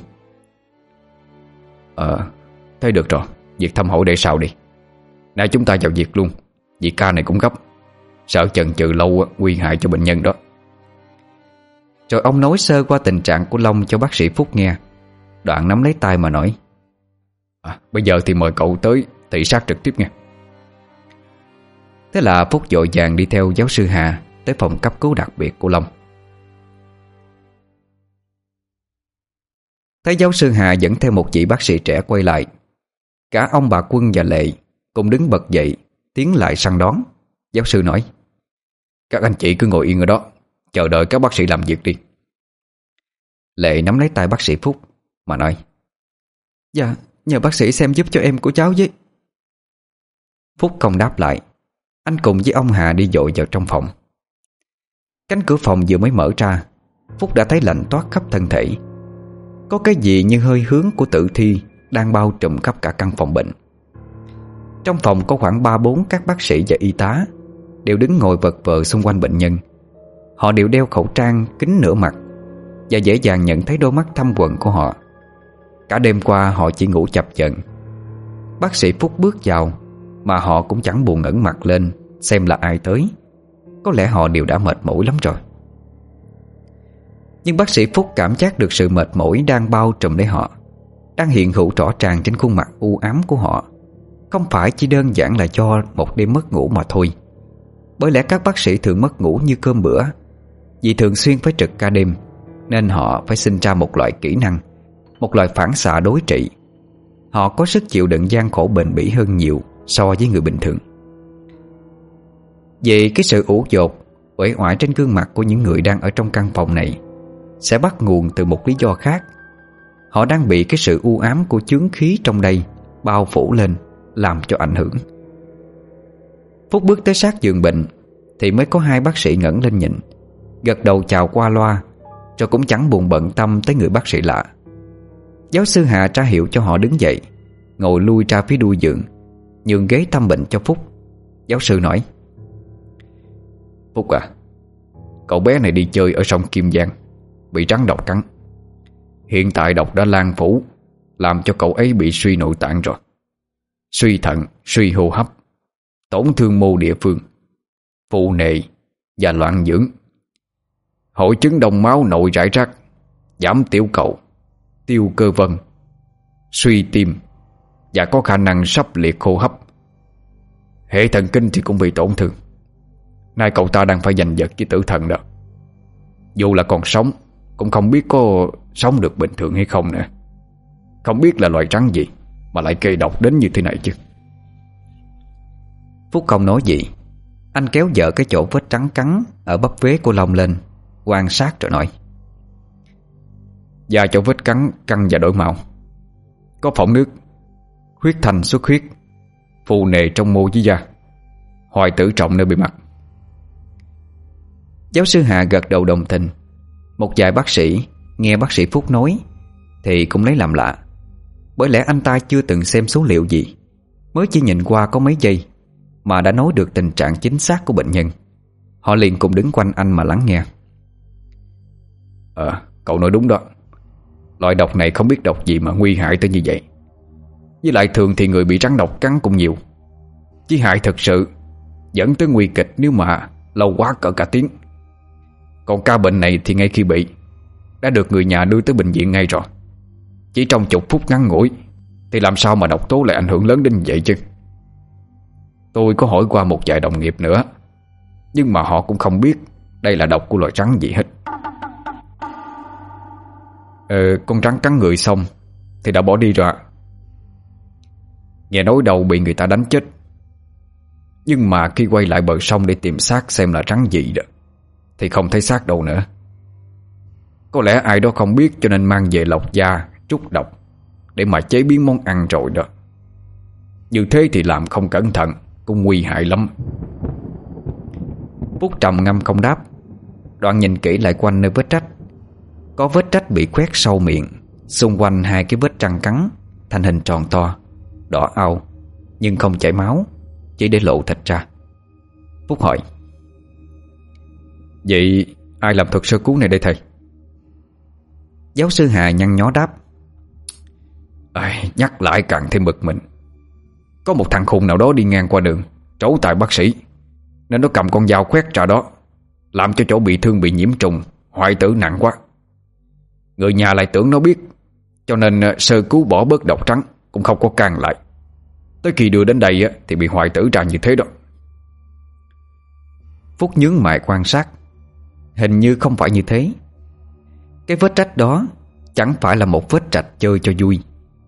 Thế được rồi, việc thăm hỏi để sau đi. Nay chúng ta vào việc luôn, vì ca này cũng gấp, sợ chần chừ lâu nguy hại cho bệnh nhân đó. Rồi ông nói sơ qua tình trạng của Long cho bác sĩ Phúc nghe, đoạn nắm lấy tay mà nói: Bây giờ thì mời cậu tới thị sát trực tiếp nha. Thế là Phúc vội vàng đi theo giáo sư Hà tới phòng cấp cứu đặc biệt của Long. Thấy giáo sư Hà dẫn theo một vị bác sĩ trẻ quay lại, cả ông bà Quân và Lệ cùng đứng bật dậy tiến lại săn đón. Giáo sư nói: Các anh chị cứ ngồi yên ở đó, chờ đợi các bác sĩ làm việc đi. Lệ nắm lấy tay bác sĩ Phúc mà nói: Dạ, nhờ bác sĩ xem giúp cho em của cháu với. Phúc không đáp lại. Anh cùng với ông Hà đi vội vào trong phòng. Cánh cửa phòng vừa mới mở ra, Phúc đã thấy lạnh toát khắp thân thể. Có cái gì như hơi hướng của tử thi đang bao trùm khắp cả căn phòng bệnh. Trong phòng có khoảng 3-4 các bác sĩ và y tá đều đứng ngồi vật vờ xung quanh bệnh nhân. Họ đều đeo khẩu trang kín nửa mặt, và dễ dàng nhận thấy đôi mắt thâm quầng của họ. Cả đêm qua họ chỉ ngủ chập chờn. Bác sĩ Phúc bước vào mà họ cũng chẳng buồn ngẩng mặt lên xem là ai tới. Có lẽ họ đều đã mệt mỏi lắm rồi. Nhưng bác sĩ Phúc cảm giác được sự mệt mỏi đang bao trùm lấy họ, đang hiện hữu rõ ràng trên khuôn mặt u ám của họ. Không phải chỉ đơn giản là do một đêm mất ngủ mà thôi. Bởi lẽ các bác sĩ thường mất ngủ như cơm bữa, vì thường xuyên phải trực ca đêm, nên họ phải sinh ra một loại kỹ năng, một loại phản xạ đối trị. Họ có sức chịu đựng gian khổ bền bỉ hơn nhiều so với người bình thường. Vì cái sự ủ dột, uể oải trên gương mặt của những người đang ở trong căn phòng này sẽ bắt nguồn từ một lý do khác. Họ đang bị cái sự u ám của chướng khí trong đây bao phủ lên, làm cho ảnh hưởng. Phúc bước tới sát giường bệnh thì mới có hai bác sĩ ngẩng lên nhìn, gật đầu chào qua loa, rồi cũng chẳng buồn bận tâm tới người bác sĩ lạ. Giáo sư Hà tra hiệu cho họ đứng dậy, ngồi lui ra phía đuôi giường, nhường ghế thăm bệnh cho Phúc. Giáo sư nói: Phúc à, cậu bé này đi chơi ở sông Kim Giang, bị rắn độc cắn. Hiện tại độc đã lan phủ, làm cho cậu ấy bị suy nội tạng rồi. Suy thận, suy hô hấp, tổn thương mô địa phương, phù nề và loạn dưỡng, hội chứng đông máu nội rải rác, giảm tiểu cầu, tiêu cơ vân, suy tim và có khả năng sắp liệt hô hấp. Hệ thần kinh thì cũng bị tổn thương. Nay cậu ta đang phải giành giật với tử thần đó. Dù là còn sống cũng không biết có sống được bình thường hay không nữa. Không biết là loài rắn gì mà lại gây độc đến như thế này chứ. Phúc không nói gì. Anh kéo dở cái chỗ vết trắng cắn ở bắp vế của Long lên, quan sát rồi nói: Da chỗ vết cắn căng và đổi màu, có phỏng nước, huyết thanh xuất huyết, phù nề trong mô với da, hoại tử trọng nơi bề mặt. Giáo sư Hà gật đầu đồng tình. Một vài bác sĩ nghe bác sĩ Phúc nói thì cũng lấy làm lạ, bởi lẽ anh ta chưa từng xem số liệu gì, mới chỉ nhìn qua có mấy giây mà đã nói được tình trạng chính xác của bệnh nhân. Họ liền cùng đứng quanh anh mà lắng nghe. Cậu nói đúng đó. Loại độc này không biết độc gì mà nguy hại tới như vậy. Với lại thường thì người bị rắn độc cắn cũng nhiều, chí hại thật sự dẫn tới nguy kịch nếu mà lâu quá cỡ cả tiếng. Còn ca bệnh này thì ngay khi bị đã được người nhà đưa tới bệnh viện ngay rồi. Chỉ trong chục phút ngắn ngủi thì làm sao mà độc tố lại ảnh hưởng lớn đến vậy chứ. Tôi có hỏi qua một vài đồng nghiệp nữa, nhưng mà họ cũng không biết đây là độc của loài rắn gì hết. Con rắn cắn người xong thì đã bỏ đi rồi. Nghe nói đầu bị người ta đánh chết, nhưng mà khi quay lại bờ sông để tìm xác xem là rắn gì đó thì không thấy xác đâu nữa. Có lẽ ai đó không biết cho nên mang về lọc da, trút độc để mà chế biến món ăn rồi đó. Như thế thì làm không cẩn thận cũng nguy hại lắm. Phúc trầm ngâm không đáp. Đoạn nhìn kỹ lại quanh nơi vết rách. Có vết rách bị khoét sâu miệng, xung quanh hai cái vết răng cắn thành hình tròn to, đỏ au, nhưng không chảy máu, chỉ để lộ thịt ra. Phúc hỏi: Vậy ai làm thuật sơ cứu này đây thầy? Giáo sư Hà nhăn nhó đáp: Nhắc lại càng thêm bực mình. Có một thằng khùng nào đó đi ngang qua đường, trổ tài bác sĩ, nên nó cầm con dao khoét ra đó, làm cho chỗ bị thương bị nhiễm trùng, hoại tử nặng quá. Người nhà lại tưởng nó biết, cho nên sơ cứu bỏ bớt độc trắng cũng không có can lại. Tới khi đưa đến đây thì bị hoại tử ra như thế đó. Phúc nhướng mày quan sát. Hình như không phải như thế. Cái vết rách đó chẳng phải là một vết rạch chơi cho vui.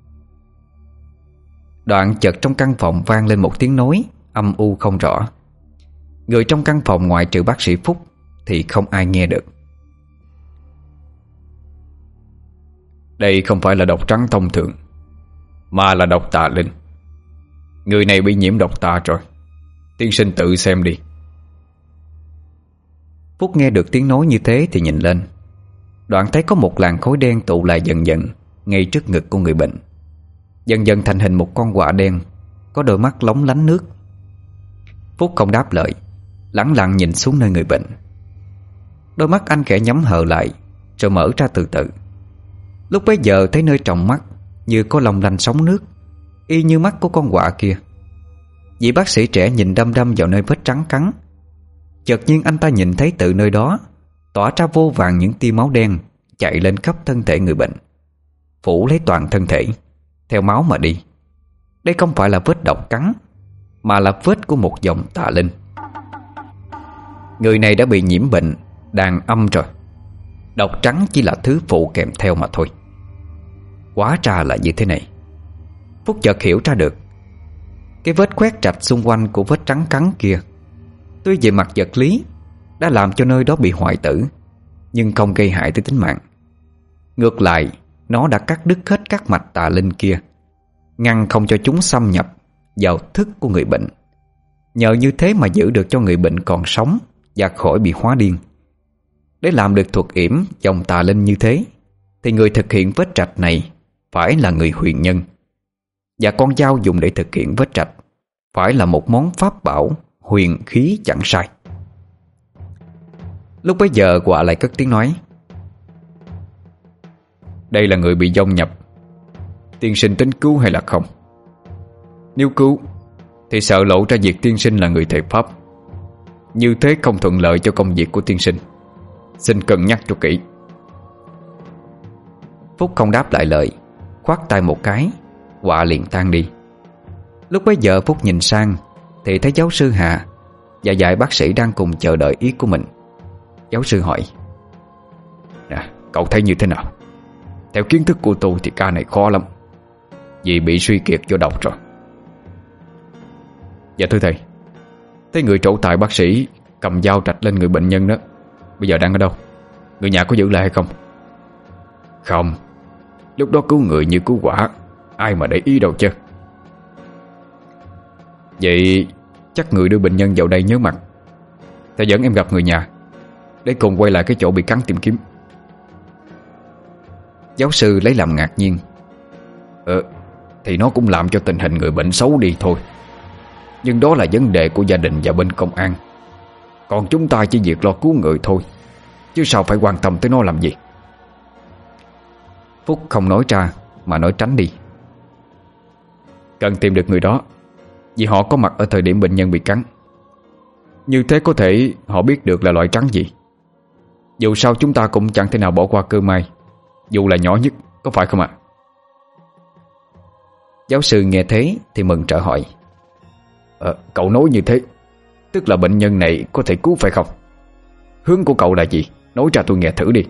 Đoạn chợt trong căn phòng vang lên một tiếng nói âm u không rõ. Người trong căn phòng ngoại trừ bác sĩ Phúc thì không ai nghe được. Đây không phải là độc trắng thông thường, mà là độc tà linh. Người này bị nhiễm độc tà rồi. Tiên sinh tự xem đi. Phúc nghe được tiếng nói như thế thì nhìn lên. Đoạn thấy có một làn khói đen tụ lại dần dần ngay trước ngực của người bệnh, dần dần thành hình một con quạ đen, có đôi mắt lóng lánh nước. Phúc không đáp lời, lẳng lặng nhìn xuống nơi người bệnh. Đôi mắt anh khẽ nhắm hờ lại, rồi mở ra từ từ. Lúc bấy giờ thấy nơi tròng mắt như có long lanh sóng nước, y như mắt của con quạ kia. Vị bác sĩ trẻ nhìn đăm đăm vào nơi vết trắng cắn. Chợt nhiên anh ta nhìn thấy từ nơi đó tỏa ra vô vàn những tia máu đen chạy lên khắp thân thể người bệnh, phủ lấy toàn thân thể, theo máu mà đi. Đây không phải là vết độc cắn, mà là vết của một dòng tà linh. Người này đã bị nhiễm bệnh đàn âm rồi. Độc trắng chỉ là thứ phụ kèm theo mà thôi. Hóa ra là như thế này. Phúc chợt hiểu ra được. Cái vết khoét rạch xung quanh của vết trắng cắn kia, tuy về mặt vật lý đã làm cho nơi đó bị hoại tử, nhưng không gây hại tới tính mạng. Ngược lại, nó đã cắt đứt hết các mạch tà linh kia, ngăn không cho chúng xâm nhập vào thức của người bệnh. Nhờ như thế mà giữ được cho người bệnh còn sống và khỏi bị hóa điên. Để làm được thuật yểm dòng tà linh như thế, thì người thực hiện vết rạch này phải là người huyền nhân, và con dao dùng để thực hiện vết rạch phải là một món pháp bảo huyền khí chẳng sai. Lúc bấy giờ Họa lại cất tiếng nói: Đây là người bị vong nhập, tiên sinh tính cứu hay là không? Nếu cứu thì sợ lộ ra việc tiên sinh là người thầy pháp, như thế không thuận lợi cho công việc của tiên sinh. Xin cân nhắc cho kỹ. Phúc không đáp lại lời, khoát tay một cái, Họa liền tan đi. Lúc bấy giờ Phúc nhìn sang thì thấy giáo sư Hà và vài bác sĩ đang cùng chờ đợi ý của mình. Giáo sư hỏi: Nè, cậu thấy như thế nào? Theo kiến thức của tôi thì ca này khó lắm, vì bị suy kiệt do độc rồi. Dạ thưa thầy, thấy người trổ tài bác sĩ cầm dao rạch lên người bệnh nhân đó, bây giờ đang ở đâu? Người nhà có giữ lại hay không? Không, lúc đó cứu người như cứu quả, ai mà để ý đâu chứ. Vậy chắc người đưa bệnh nhân vào đây nhớ mặt. Thầy dẫn em gặp người nhà để cùng quay lại cái chỗ bị cắn tìm kiếm. Giáo sư lấy làm ngạc nhiên: Thì nó cũng làm cho tình hình người bệnh xấu đi thôi, nhưng đó là vấn đề của gia đình và bên công an. Còn chúng ta chỉ việc lo cứu người thôi, chứ sao phải quan tâm tới nó làm gì? Phúc không nói ra mà nói tránh đi: Cần tìm được người đó, vì họ có mặt ở thời điểm bệnh nhân bị cắn. Như thế có thể họ biết được là loại trắng gì. Dù sao chúng ta cũng chẳng thể nào bỏ qua cơ may, dù là nhỏ nhất, có phải không ạ? Giáo sư nghe thế thì mừng rỡ hỏi: Cậu nói như thế, tức là bệnh nhân này có thể cứu phải không? Hướng của cậu là gì? Nói ra tôi nghe thử đi.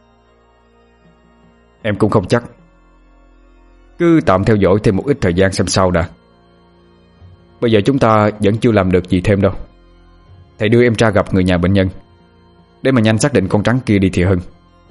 Em cũng không chắc, cứ tạm theo dõi thêm một ít thời gian xem sao đã. Bây giờ chúng ta vẫn chưa làm được gì thêm đâu. Thầy đưa em ra gặp người nhà bệnh nhân để mà nhanh xác định con trắng kia đi thì hơn.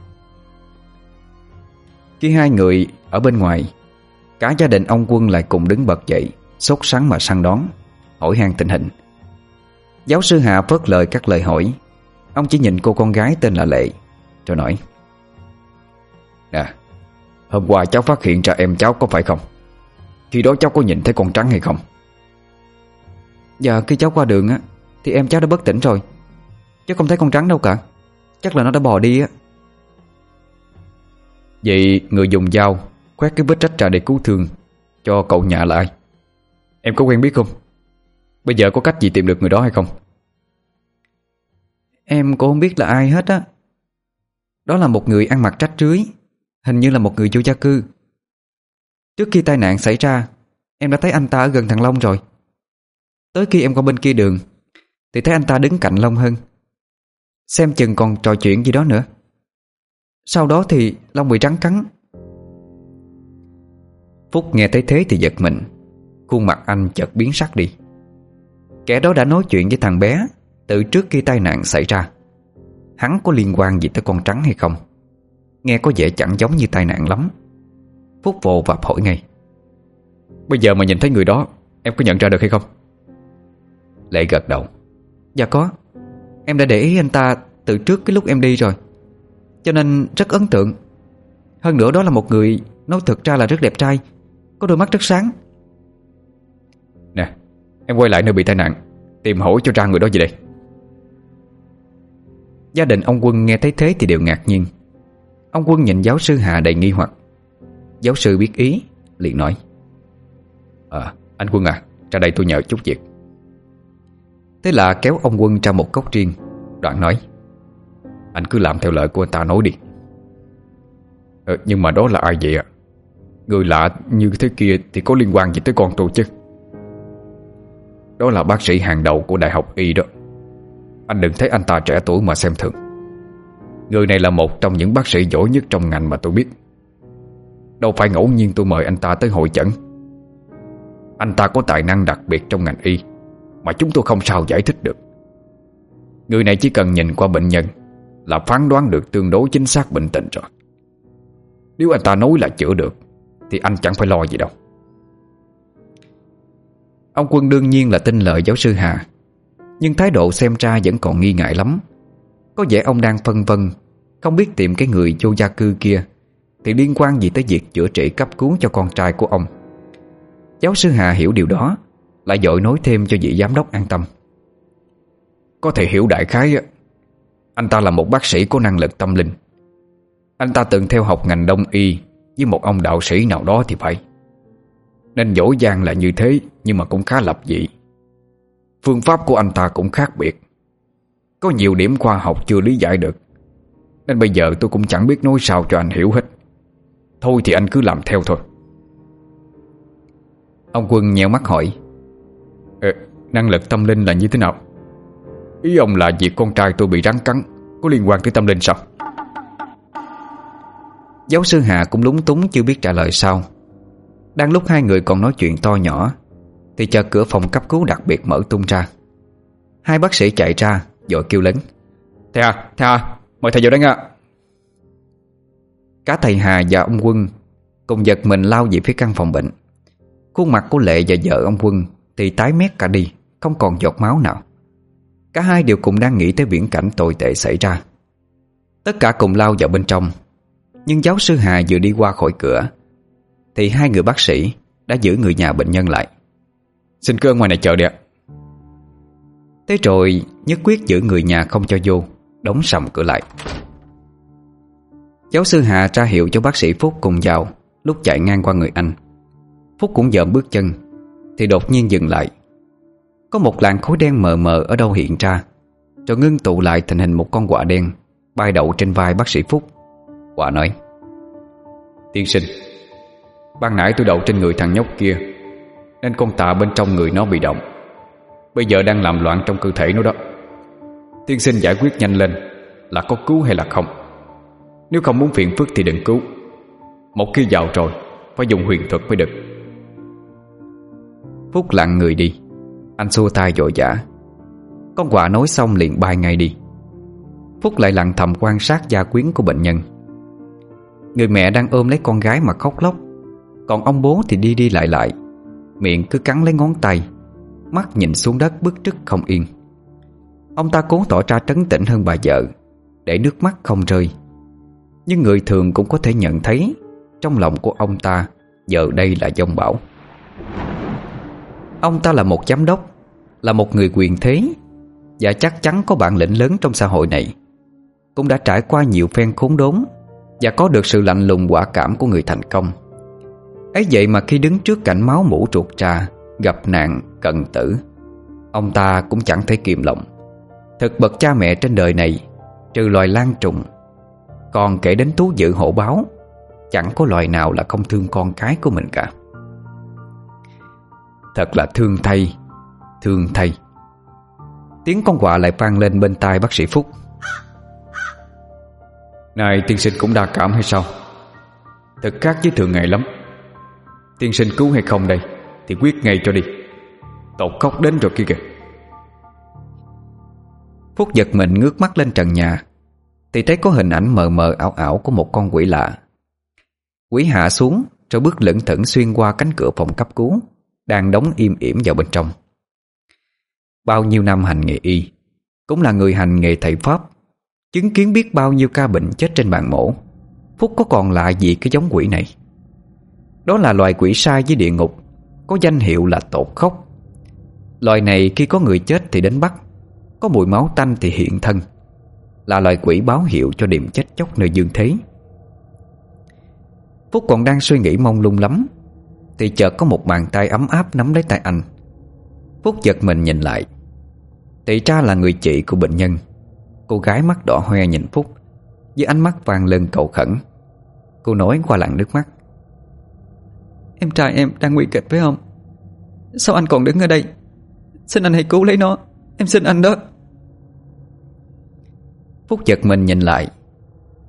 Khi hai người ở bên ngoài, cả gia đình ông Quân lại cùng đứng bật dậy, sốt sắng mà săn đón, hỏi han tình hình. Giáo sư Hạ phớt lời các lời hỏi. Ông chỉ nhìn cô con gái tên là Lệ rồi nói: Nè, hôm qua cháu phát hiện ra em cháu có phải không? Khi đó cháu có nhìn thấy con trắng hay không? Dạ khi cháu qua đường á thì em cháu đã bất tỉnh rồi, chứ không thấy con trắng đâu cả. Chắc là nó đã bò đi á. Vậy người dùng dao khoét cái vết rách ra để cứu thương cho cậu nhà là ai? Em có quen biết không? Bây giờ có cách gì tìm được người đó hay không? Em cũng không biết là ai hết á. Đó là một người ăn mặc rách rưới, hình như là một người vô gia cư. Trước khi tai nạn xảy ra, em đã thấy anh ta ở gần thằng Long rồi. Tới khi em qua bên kia đường thì thấy anh ta đứng cạnh Long hơn, xem chừng còn trò chuyện gì đó nữa. Sau đó thì Long bị rắn cắn. Phúc nghe thấy thế thì giật mình, khuôn mặt anh chợt biến sắc đi. Kẻ đó đã nói chuyện với thằng bé từ trước khi tai nạn xảy ra. Hắn có liên quan gì tới con trắng hay không? Nghe có vẻ chẳng giống như tai nạn lắm. Phúc vồ vập hỏi ngay: Bây giờ mà nhìn thấy người đó, em có nhận ra được hay không? Lệ gật đầu: Dạ có. Em đã để ý anh ta từ trước cái lúc em đi rồi, cho nên rất ấn tượng. Hơn nữa đó là một người nói thực ra là rất đẹp trai, có đôi mắt rất sáng. Nè, em quay lại nơi bị tai nạn, tìm hỏi cho ra người đó gì đây. Gia đình ông Quân nghe thấy thế thì đều ngạc nhiên. Ông Quân nhìn giáo sư Hà đầy nghi hoặc. Giáo sư biết ý, liền nói: Anh Quân à, ra đây tôi nhờ chút việc. Thế là kéo ông Quân ra một góc riêng, đoạn nói: Anh cứ làm theo lời của anh ta nói đi. Nhưng mà đó là ai vậy ạ? Người lạ như thế kia thì có liên quan gì tới con tôi chứ? Đó là bác sĩ hàng đầu của đại học y đó. Anh đừng thấy anh ta trẻ tuổi mà xem thường. Người này là một trong những bác sĩ giỏi nhất trong ngành mà tôi biết. Đâu phải ngẫu nhiên tôi mời anh ta tới hội chẩn. Anh ta có tài năng đặc biệt trong ngành y mà chúng tôi không sao giải thích được. Người này chỉ cần nhìn qua bệnh nhân là phán đoán được tương đối chính xác bệnh tình rồi. Nếu anh ta nói là chữa được thì anh chẳng phải lo gì đâu. Ông Quân đương nhiên là tin lời giáo sư Hà, nhưng thái độ xem ra vẫn còn nghi ngại lắm. Có vẻ ông đang phân vân, không biết tìm cái người vô gia cư kia thì liên quan gì tới việc chữa trị cấp cứu cho con trai của ông. Giáo sư Hà hiểu điều đó, lại vội nói thêm cho vị giám đốc an tâm. Có thể hiểu đại khái, anh ta là một bác sĩ có năng lực tâm linh. Anh ta từng theo học ngành đông y với một ông đạo sĩ nào đó thì phải. Nên dỗ dàng là như thế, nhưng mà cũng khá lập dị. Phương pháp của anh ta cũng khác biệt, có nhiều điểm khoa học chưa lý giải được. Nên bây giờ tôi cũng chẳng biết nói sao cho anh hiểu hết. Thôi thì anh cứ làm theo thôi. Ông Quân nheo mắt hỏi, Năng lực tâm linh là như thế nào? Ý ông là việc con trai tôi bị rắn cắn có liên quan tới tâm linh sao? Giáo sư Hà cũng lúng túng chưa biết trả lời sao. Đang lúc hai người còn nói chuyện to nhỏ thì chợt cửa phòng cấp cứu đặc biệt mở tung ra. Hai bác sĩ chạy ra vội kêu lớn, Thầy Hà, mời thầy vào đây ạ. Cả thầy Hà và ông Quân cùng giật mình lao về phía căn phòng bệnh. Khuôn mặt của Lệ và vợ ông Quân thì tái mét cả đi, không còn giọt máu nào. Cả hai đều cùng đang nghĩ tới viễn cảnh tồi tệ xảy ra. Tất cả cùng lao vào bên trong. Nhưng giáo sư Hà vừa đi qua khỏi cửa thì hai người bác sĩ đã giữ người nhà bệnh nhân lại. Xin cứ ở ngoài này chờ đi ạ. Thế rồi nhất quyết giữ người nhà không cho vô, đóng sầm cửa lại. Giáo sư Hà ra hiệu cho bác sĩ Phúc cùng vào. Lúc chạy ngang qua người anh, Phúc cũng dợm bước chân thì đột nhiên dừng lại. Có một làn khối đen mờ mờ ở đâu hiện ra, rồi ngưng tụ lại thành hình một con quạ đen bay đậu trên vai bác sĩ Phúc. Quạ nói, Tiên sinh, ban nãy tôi đậu trên người thằng nhóc kia, nên con tà bên trong người nó bị động. Bây giờ đang làm loạn trong cơ thể nó đó. Tiên sinh giải quyết nhanh lên, là có cứu hay là không. Nếu không muốn phiền phức thì đừng cứu. Một khi vào rồi phải dùng huyền thuật mới được. Phúc lặng người đi. Anh xua tay vội vã. Con quạ nói xong liền bay ngay đi. Phúc lại lặng thầm quan sát gia quyến của bệnh nhân. Người mẹ đang ôm lấy con gái mà khóc lóc, còn ông bố thì đi đi lại lại, miệng cứ cắn lấy ngón tay, mắt nhìn xuống đất bứt rứt không yên. Ông ta cố tỏ ra trấn tĩnh hơn bà vợ, để nước mắt không rơi. Nhưng người thường cũng có thể nhận thấy trong lòng của ông ta giờ đây là dông bão. Ông ta là một giám đốc, là một người quyền thế, và chắc chắn có bản lĩnh lớn trong xã hội này. Cũng đã trải qua nhiều phen khốn đốn và có được sự lạnh lùng quả cảm của người thành công. Ấy vậy mà khi đứng trước cảnh máu mủ ruột trà, gặp nạn, cận tử, ông ta cũng chẳng thể kìm lòng. Thực bậc cha mẹ trên đời này, trừ loài lang trùng, còn kể đến thú dữ hổ báo, chẳng có loài nào là không thương con cái của mình cả. Thật là thương thay, thương thay. Tiếng con quạ lại vang lên bên tai bác sĩ Phúc. Này tiên sinh cũng đa cảm hay sao? Thật khác với thường ngày lắm. Tiên sinh cứu hay không đây thì quyết ngay cho đi. Tột khóc đến rồi kia kìa. Phúc giật mình ngước mắt lên trần nhà thì thấy có hình ảnh mờ mờ ảo ảo của một con quỷ lạ. Quỷ hạ xuống rồi bước lững thững xuyên qua cánh cửa phòng cấp cứu đang đóng im ỉm vào bên trong. Bao nhiêu năm hành nghề y, cũng là người hành nghề thầy pháp, chứng kiến biết bao nhiêu ca bệnh chết trên bàn mổ, Phúc có còn lạ gì cái giống quỷ này. Đó là loài quỷ sai với địa ngục, có danh hiệu là tột khốc. Loài này khi có người chết thì đến bắt, có mùi máu tanh thì hiện thân, là loài quỷ báo hiệu cho điểm chết chóc nơi dương thế. Phúc còn đang suy nghĩ mông lung lắm thì chợt có một bàn tay ấm áp nắm lấy tay anh. Phúc giật mình nhìn lại, thì ra là người chị của bệnh nhân. Cô gái mắt đỏ hoe nhìn Phúc với ánh mắt vàng lên cầu khẩn. Cô nói qua làn nước mắt: "Em trai em đang nguy kịch phải không? Sao anh còn đứng ở đây? Xin anh hãy cứu lấy nó, em xin anh đó." Phúc giật mình nhìn lại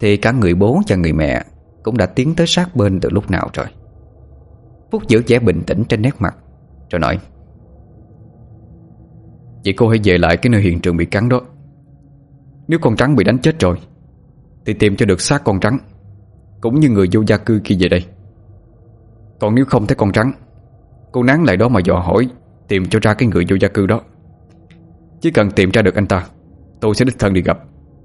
thì cả người bố và người mẹ cũng đã tiến tới sát bên từ lúc nào rồi. Phúc giữ vẻ bình tĩnh trên nét mặt rồi nói: Vậy cô hãy về lại cái nơi hiện trường bị cắn đó. Nếu con rắn bị đánh chết rồi thì tìm cho được xác con rắn, cũng như người vô gia cư kia về đây. Còn nếu không thấy con rắn, cô nán lại đó mà dò hỏi, tìm cho ra cái người vô gia cư đó. Chỉ cần tìm ra được anh ta, tôi sẽ đích thân đi gặp.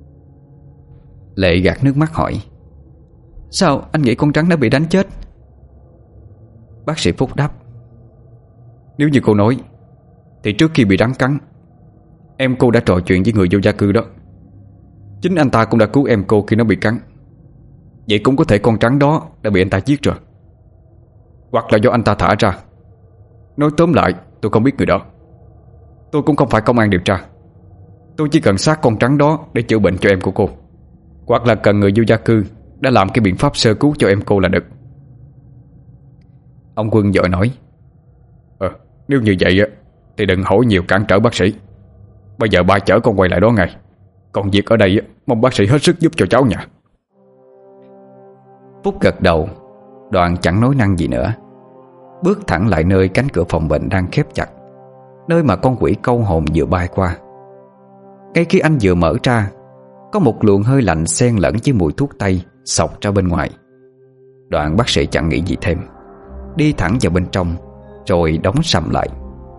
Lệ gạt nước mắt hỏi: Sao anh nghĩ con rắn đã bị đánh chết? Bác sĩ Phúc đáp: Nếu như cô nói thì trước khi bị rắn cắn, em cô đã trò chuyện với người vô gia cư đó. Chính anh ta cũng đã cứu em cô khi nó bị cắn. Vậy cũng có thể con rắn đó đã bị anh ta giết rồi, hoặc là do anh ta thả ra. Nói tóm lại, tôi không biết người đó. Tôi cũng không phải công an điều tra. Tôi chỉ cần xác con rắn đó để chữa bệnh cho em của cô, hoặc là cần người vô gia cư đã làm cái biện pháp sơ cứu cho em cô là được. Ông Quân vội nói: Nếu như vậy thì đừng hỏi nhiều, cản trở bác sĩ. Bây giờ ba chở con quay lại đó ngay. Còn việc ở đây mong bác sĩ hết sức giúp cho cháu nha. Phúc gật đầu, đoạn chẳng nói năng gì nữa, bước thẳng lại nơi cánh cửa phòng bệnh đang khép chặt, nơi mà con quỷ câu hồn vừa bay qua. Ngay khi anh vừa mở ra, có một luồng hơi lạnh xen lẫn với mùi thuốc tây xộc ra bên ngoài. Đoạn bác sĩ chẳng nghĩ gì thêm, đi thẳng vào bên trong rồi đóng sầm lại.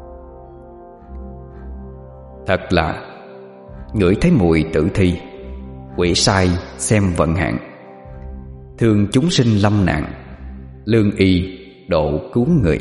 Thật là ngửi thấy mùi tử thi, quỷ sai xem vận hạn. Thương chúng sinh lâm nạn, lương y độ cứu người.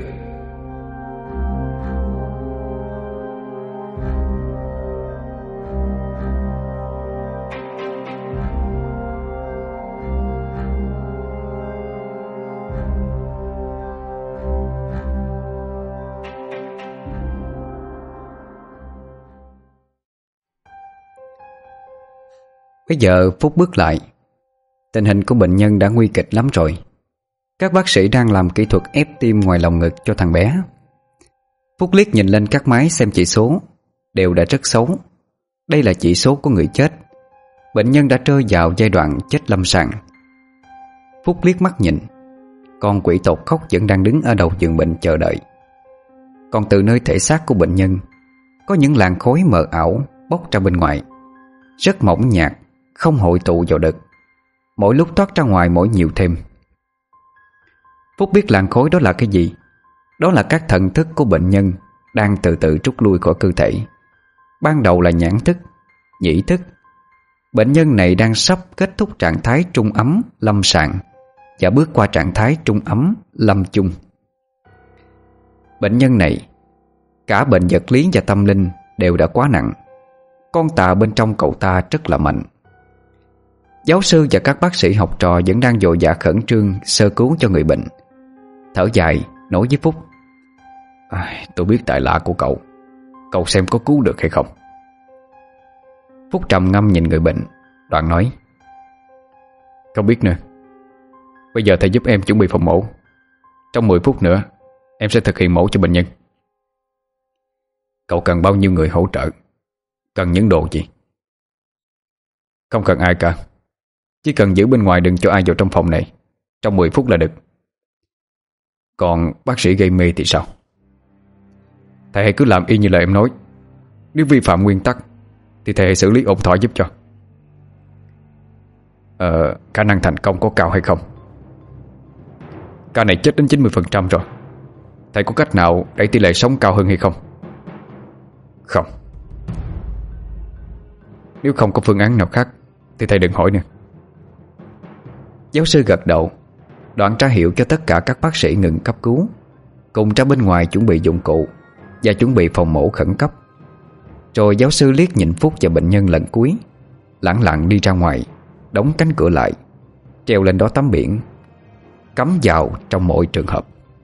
Bây giờ Phúc bước lại. Tình hình của bệnh nhân đã nguy kịch lắm rồi. Các bác sĩ đang làm kỹ thuật ép tim ngoài lồng ngực cho thằng bé. Phúc liếc nhìn lên các máy xem chỉ số, đều đã rất xấu. Đây là chỉ số của người chết. Bệnh nhân đã rơi vào giai đoạn chết lâm sàng. Phúc liếc mắt nhìn, con quỷ tột khóc vẫn đang đứng ở đầu giường bệnh chờ đợi. Còn từ nơi thể xác của bệnh nhân, có những làn khói mờ ảo bốc ra bên ngoài, rất mỏng nhạt, không hội tụ vào được, mỗi lúc thoát ra ngoài mỗi nhiều thêm. Phúc biết làn khói đó là cái gì. Đó là các thần thức của bệnh nhân đang từ từ rút lui khỏi cơ thể. Ban đầu là nhãn thức, nhĩ thức. Bệnh nhân này đang sắp kết thúc trạng thái trung ấm lâm sàng và bước qua trạng thái trung ấm lâm chung. Bệnh nhân này, cả bệnh vật lý và tâm linh đều đã quá nặng. Con tà bên trong cậu ta rất là mạnh. Giáo sư và các bác sĩ học trò vẫn đang vội vã khẩn trương sơ cứu cho người bệnh. Thở dài nói với Phúc: Tôi biết tài lạ của cậu. Cậu xem có cứu được hay không. Phúc trầm ngâm nhìn người bệnh, đoạn nói: Không biết nữa. Bây giờ thầy giúp em chuẩn bị phòng mổ. Trong 10 phút nữa em sẽ thực hiện mổ cho bệnh nhân. Cậu cần bao nhiêu người hỗ trợ? Cần những đồ gì? Không cần ai cả. Chỉ cần giữ bên ngoài đừng cho ai vào trong phòng này. Trong 10 phút là được. Còn bác sĩ gây mê thì sao? Thầy hãy cứ làm y như lời em nói. Nếu vi phạm nguyên tắc thì thầy hãy xử lý ổn thỏa giúp cho. Khả năng thành công có cao hay không? Ca này chết đến 90% rồi. Thầy có cách nào đẩy tỷ lệ sống cao hơn hay không? Không. Nếu không có phương án nào khác thì thầy đừng hỏi nữa. Giáo sư gật đầu, đoạn ra hiệu cho tất cả các bác sĩ ngừng cấp cứu, cùng ra bên ngoài chuẩn bị dụng cụ và chuẩn bị phòng mổ khẩn cấp. Rồi giáo sư liếc nhìn Phúc và bệnh nhân lần cuối, lẳng lặng đi ra ngoài, đóng cánh cửa lại, treo lên đó tấm biển: cấm vào trong mọi trường hợp.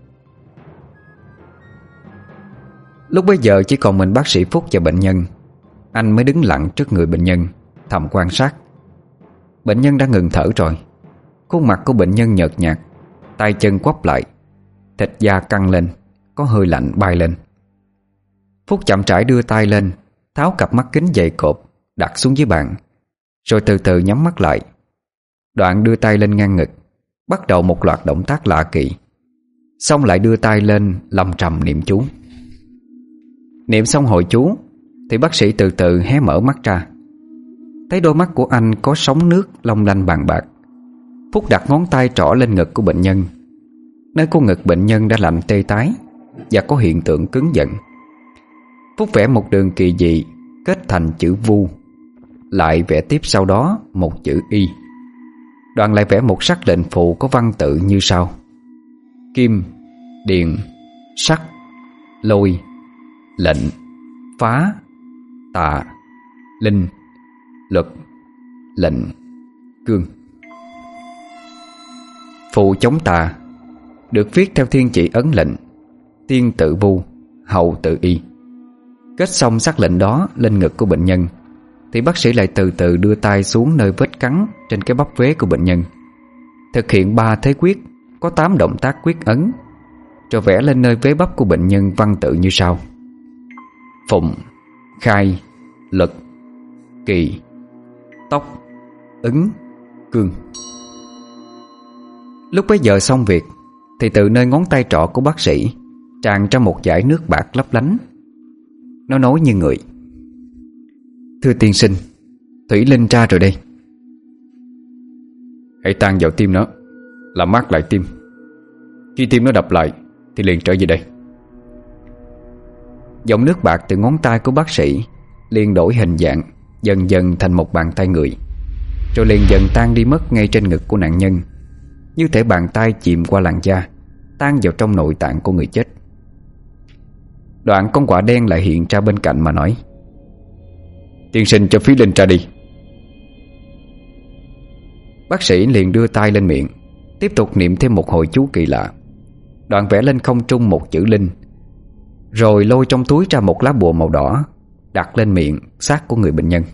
Lúc bấy giờ chỉ còn mình bác sĩ Phúc và bệnh nhân. Anh mới đứng lặng trước người bệnh nhân, thầm quan sát. Bệnh nhân đã ngừng thở rồi. Khuôn mặt của bệnh nhân nhợt nhạt, tay chân quắp lại, thịt da căng lên, có hơi lạnh bay lên. Phúc chậm rãi đưa tay lên, tháo cặp mắt kính dày cộp đặt xuống dưới bàn, rồi từ từ nhắm mắt lại. Đoạn đưa tay lên ngang ngực, bắt đầu một loạt động tác lạ kỳ, xong lại đưa tay lên lầm trầm niệm chú. Niệm xong hồi chú thì bác sĩ từ từ hé mở mắt ra. Thấy đôi mắt của anh có sóng nước long lanh bàn bạc. Phúc đặt ngón tay trỏ lên ngực của bệnh nhân. Nơi của ngực bệnh nhân đã lạnh tê tái và có hiện tượng cứng giận. Phúc vẽ một đường kỳ dị kết thành chữ vu, lại vẽ tiếp sau đó một chữ y. Đoạn lại vẽ một sắc lệnh phù có văn tự như sau: kim, điền, sắt, lôi, lệnh, phá, tà, linh, luật, lệnh, cương. Phù chống tà được viết theo thiên chỉ ấn lệnh, tiên tự vu, hậu tự y. Kết xong sắc lệnh đó lên ngực của bệnh nhân thì bác sĩ lại từ từ đưa tay xuống nơi vết cắn trên cái bắp vế của bệnh nhân, thực hiện 3 thế quyết có 8 động tác quyết ấn, rồi vẽ lên nơi vế bắp của bệnh nhân văn tự như sau: phụng, khai, lực, kỳ, tốc, ứng, cương. Lúc bấy giờ xong việc thì từ nơi ngón tay trỏ của bác sĩ tràn ra một dải nước bạc lấp lánh. Nó nói như người: thưa tiên sinh, thủy linh ra rồi đây. Hãy tan vào tim nó, làm mát lại tim. Khi tim nó đập lại thì liền trở về đây. Dòng nước bạc từ ngón tay của bác sĩ liền đổi hình dạng, dần dần thành một bàn tay người, rồi liền dần tan đi mất ngay trên ngực của nạn nhân, như thể bàn tay chìm qua làn da, tan vào trong nội tạng của người chết. Đoạn con quạ đen lại hiện ra bên cạnh mà nói: tiên sinh cho Phí Linh ra đi. Bác sĩ liền đưa tay lên miệng, tiếp tục niệm thêm một hồi chú kỳ lạ. Đoạn vẽ lên không trung một chữ linh, rồi lôi trong túi ra một lá bùa màu đỏ, đặt lên miệng xác của người bệnh nhân.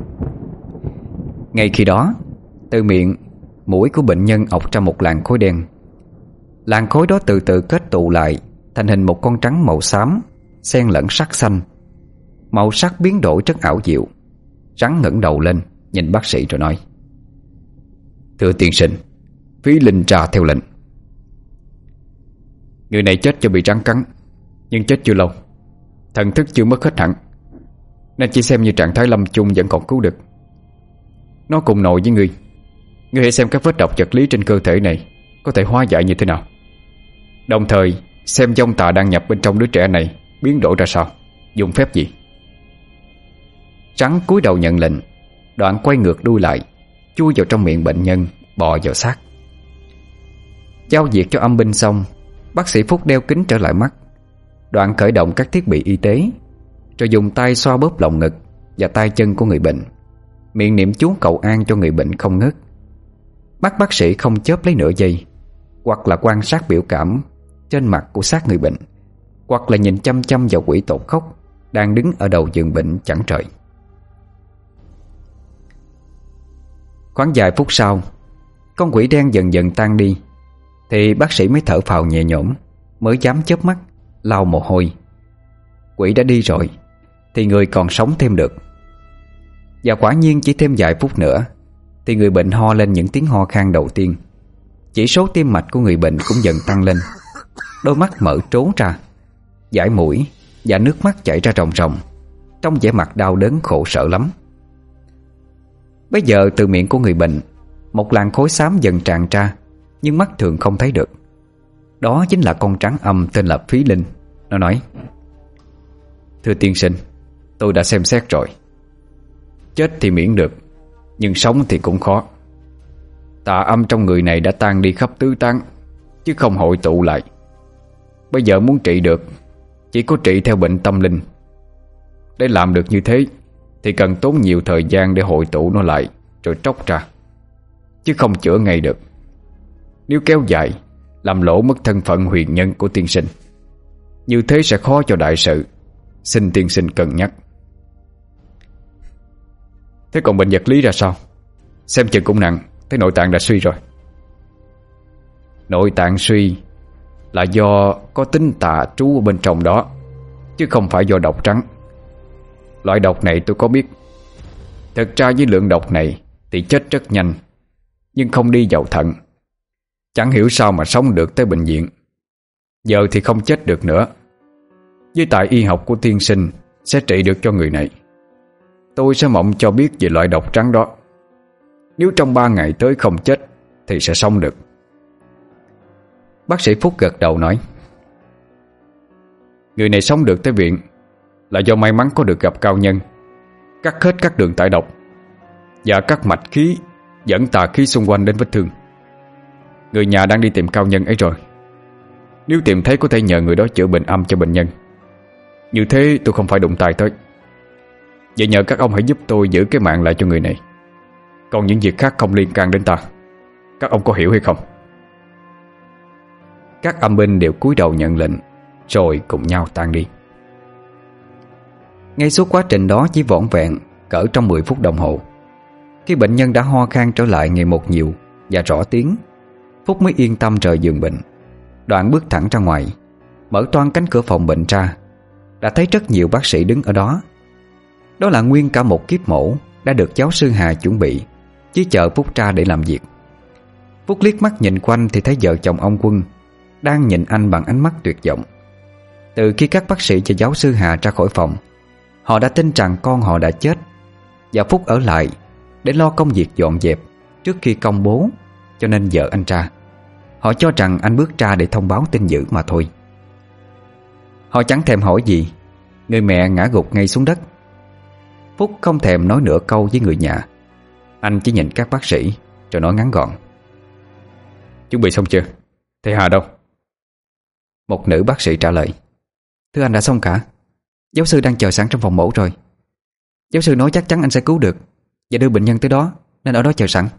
Ngay khi đó, từ miệng, mũi của bệnh nhân ọc ra một làn khói đen. Làn khói đó từ từ kết tụ lại thành hình một con trắng màu xám xen lẫn sắc xanh. Màu sắc biến đổi rất ảo diệu. Rắn ngẩng đầu lên nhìn bác sĩ rồi nói: thưa tiên sinh, Phí Linh ra theo lệnh. Người này chết do bị rắn cắn, nhưng chết chưa lâu, thần thức chưa mất hết hẳn, nên chỉ xem như trạng thái lâm chung vẫn còn cứu được. Nó cùng nội với ngươi hãy xem các vết độc vật lý trên cơ thể này có thể hóa giải như thế nào, đồng thời xem vong tà đang nhập bên trong đứa trẻ này biến đổi ra sao, dùng phép gì. Rắn cúi đầu nhận lệnh, đoạn quay ngược đuôi lại, chui vào trong miệng bệnh nhân, bò vào xác. Giao việc cho âm binh xong, bác sĩ Phúc đeo kính trở lại mắt, đoạn khởi động các thiết bị y tế, rồi dùng tay xoa bóp lồng ngực và tay chân của người bệnh, miệng niệm chú cầu an cho người bệnh không ngớt. Mắt bác sĩ không chớp lấy nửa giây, hoặc là quan sát biểu cảm trên mặt của xác người bệnh, hoặc là nhìn chăm chăm vào quỷ tột khóc đang đứng ở đầu giường bệnh chẳng trời. Khoảng vài phút sau, con quỷ đen dần dần tan đi, thì bác sĩ mới thở phào nhẹ nhõm, mới dám chớp mắt lau mồ hôi. Quỷ đã đi rồi thì người còn sống thêm được. Và quả nhiên chỉ thêm vài phút nữa thì người bệnh ho lên những tiếng ho khan đầu tiên. Chỉ số tim mạch của người bệnh cũng dần tăng lên. Đôi mắt mở trố ra, dãi mũi và nước mắt chảy ra ròng ròng, trong vẻ mặt đau đớn khổ sở lắm. Bây giờ từ miệng của người bệnh, một làn khói xám dần tràn ra, nhưng mắt thường không thấy được. Đó chính là con trắng âm tên là Phí Linh. Nó nói: thưa tiên sinh, tôi đã xem xét rồi. Chết thì miễn được, nhưng sống thì cũng khó. Tà âm trong người này đã tan đi khắp tứ tán, chứ không hội tụ lại. Bây giờ muốn trị được, chỉ có trị theo bệnh tâm linh. Để làm được như thế thì cần tốn nhiều thời gian để hội tụ nó lại, rồi tróc ra, chứ không chữa ngay được. Nếu kéo dài, làm lỗ mất thân phận huyền nhân của tiên sinh. Như thế sẽ khó cho đại sự, xin tiên sinh cân nhắc. Thế còn bệnh vật lý ra sao? Xem chừng cũng nặng, thấy nội tạng đã suy rồi. Nội tạng suy là do có tính tà trú ở bên trong đó, chứ không phải do độc trắng. Loại độc này tôi có biết. Thật ra với lượng độc này thì chết rất nhanh, nhưng không đi vào thận. Chẳng hiểu sao mà sống được tới bệnh viện. Giờ thì không chết được nữa. Với tài y học của tiên sinh sẽ trị được cho người này. Tôi sẽ mộng cho biết về loại độc trắng đó. Nếu trong 3 ngày tới không chết thì sẽ sống được. Bác sĩ Phúc gật đầu nói: Người này sống được tới viện là do may mắn có được gặp cao nhân, cắt hết các đường tải độc và các mạch khí dẫn tà khí xung quanh đến vết thương. Người nhà đang đi tìm cao nhân ấy rồi. Nếu tìm thấy có thể nhờ người đó chữa bệnh âm cho bệnh nhân. Như thế tôi không phải đụng tay tới. Vậy nhờ các ông hãy giúp tôi giữ cái mạng lại cho người này. Còn những việc khác không liên can đến ta. Các ông có hiểu hay không? Các âm binh đều cúi đầu nhận lệnh, rồi cùng nhau tan đi. Ngay suốt quá trình đó chỉ vỏn vẹn cỡ trong 10 phút đồng hồ. Khi bệnh nhân đã ho khan trở lại ngày một nhiều và rõ tiếng, Phúc mới yên tâm rời giường bệnh. Đoạn bước thẳng ra ngoài, mở toang cánh cửa phòng bệnh ra, đã thấy rất nhiều bác sĩ đứng ở đó. Đó là nguyên cả một kiếp mổ đã được giáo sư Hà chuẩn bị, chỉ chờ Phúc ra để làm việc. Phúc liếc mắt nhìn quanh thì thấy vợ chồng ông Quân đang nhìn anh bằng ánh mắt tuyệt vọng. Từ khi các bác sĩ và giáo sư Hà ra khỏi phòng, họ đã tin rằng con họ đã chết, và Phúc ở lại để lo công việc dọn dẹp trước khi công bố, cho nên vợ anh ra. Họ cho rằng anh bước ra để thông báo tin dữ mà thôi. Họ chẳng thèm hỏi gì, người mẹ ngã gục ngay xuống đất. Phúc không thèm nói nửa câu với người nhà. Anh chỉ nhìn các bác sĩ rồi nói ngắn gọn: Chuẩn bị xong chưa? Thầy Hà đâu? Một nữ bác sĩ trả lời: Thưa anh, đã xong cả. Giáo sư đang chờ sẵn trong phòng mổ rồi. Giáo sư nói chắc chắn anh sẽ cứu được và đưa bệnh nhân tới đó, nên ở đó chờ sẵn.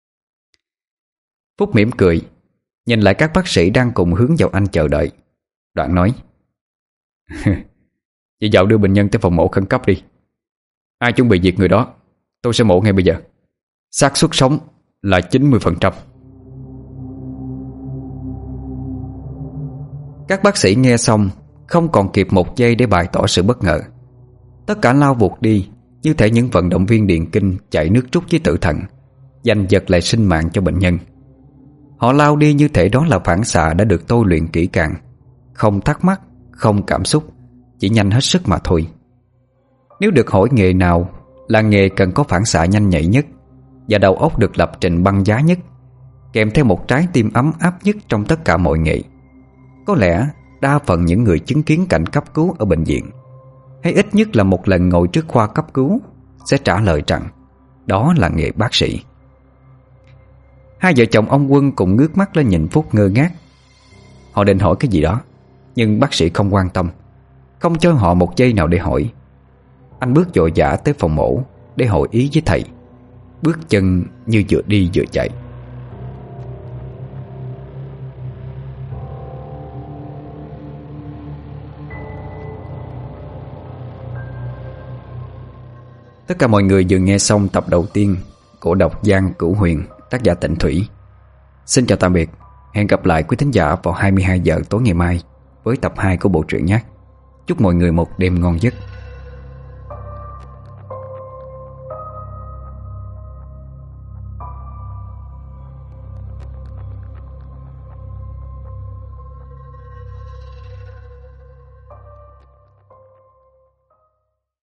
Phúc mỉm cười, nhìn lại các bác sĩ đang cùng hướng vào anh chờ đợi. Đoạn nói: Chị dạo đưa bệnh nhân tới phòng mổ khẩn cấp đi. Ai chuẩn bị việc người đó, tôi sẽ mổ ngay bây giờ. Xác suất sống là 90%. Các bác sĩ nghe xong không còn kịp một giây để bày tỏ sự bất ngờ. Tất cả lao vụt đi như thể những vận động viên điền kinh chạy nước rút với tử thần, giành giật lại sinh mạng cho bệnh nhân. Họ lao đi như thể đó là phản xạ đã được tôi luyện kỹ càng, không thắc mắc, không cảm xúc, chỉ nhanh hết sức mà thôi. Nếu được hỏi nghề nào là nghề cần có phản xạ nhanh nhạy nhất và đầu óc được lập trình băng giá nhất, kèm theo một trái tim ấm áp nhất trong tất cả mọi nghề, có lẽ đa phần những người chứng kiến cảnh cấp cứu ở bệnh viện, hay ít nhất là một lần ngồi trước khoa cấp cứu, sẽ trả lời rằng đó là nghề bác sĩ. Hai vợ chồng ông Quân cùng ngước mắt lên nhìn Phúc ngơ ngác. Họ định hỏi cái gì đó, nhưng bác sĩ không quan tâm, không cho họ một giây nào để hỏi. Anh bước vội vã tới phòng mổ để hội ý với thầy, bước chân như vừa đi vừa chạy. Tất cả mọi người vừa nghe xong tập đầu tiên của độc Giang Cửu Huyền, tác giả Tịnh Thủy. Xin chào tạm biệt. Hẹn gặp lại quý thính giả vào 22 giờ tối ngày mai với tập 2 của bộ truyện nhé. Chúc mọi người một đêm ngon giấc.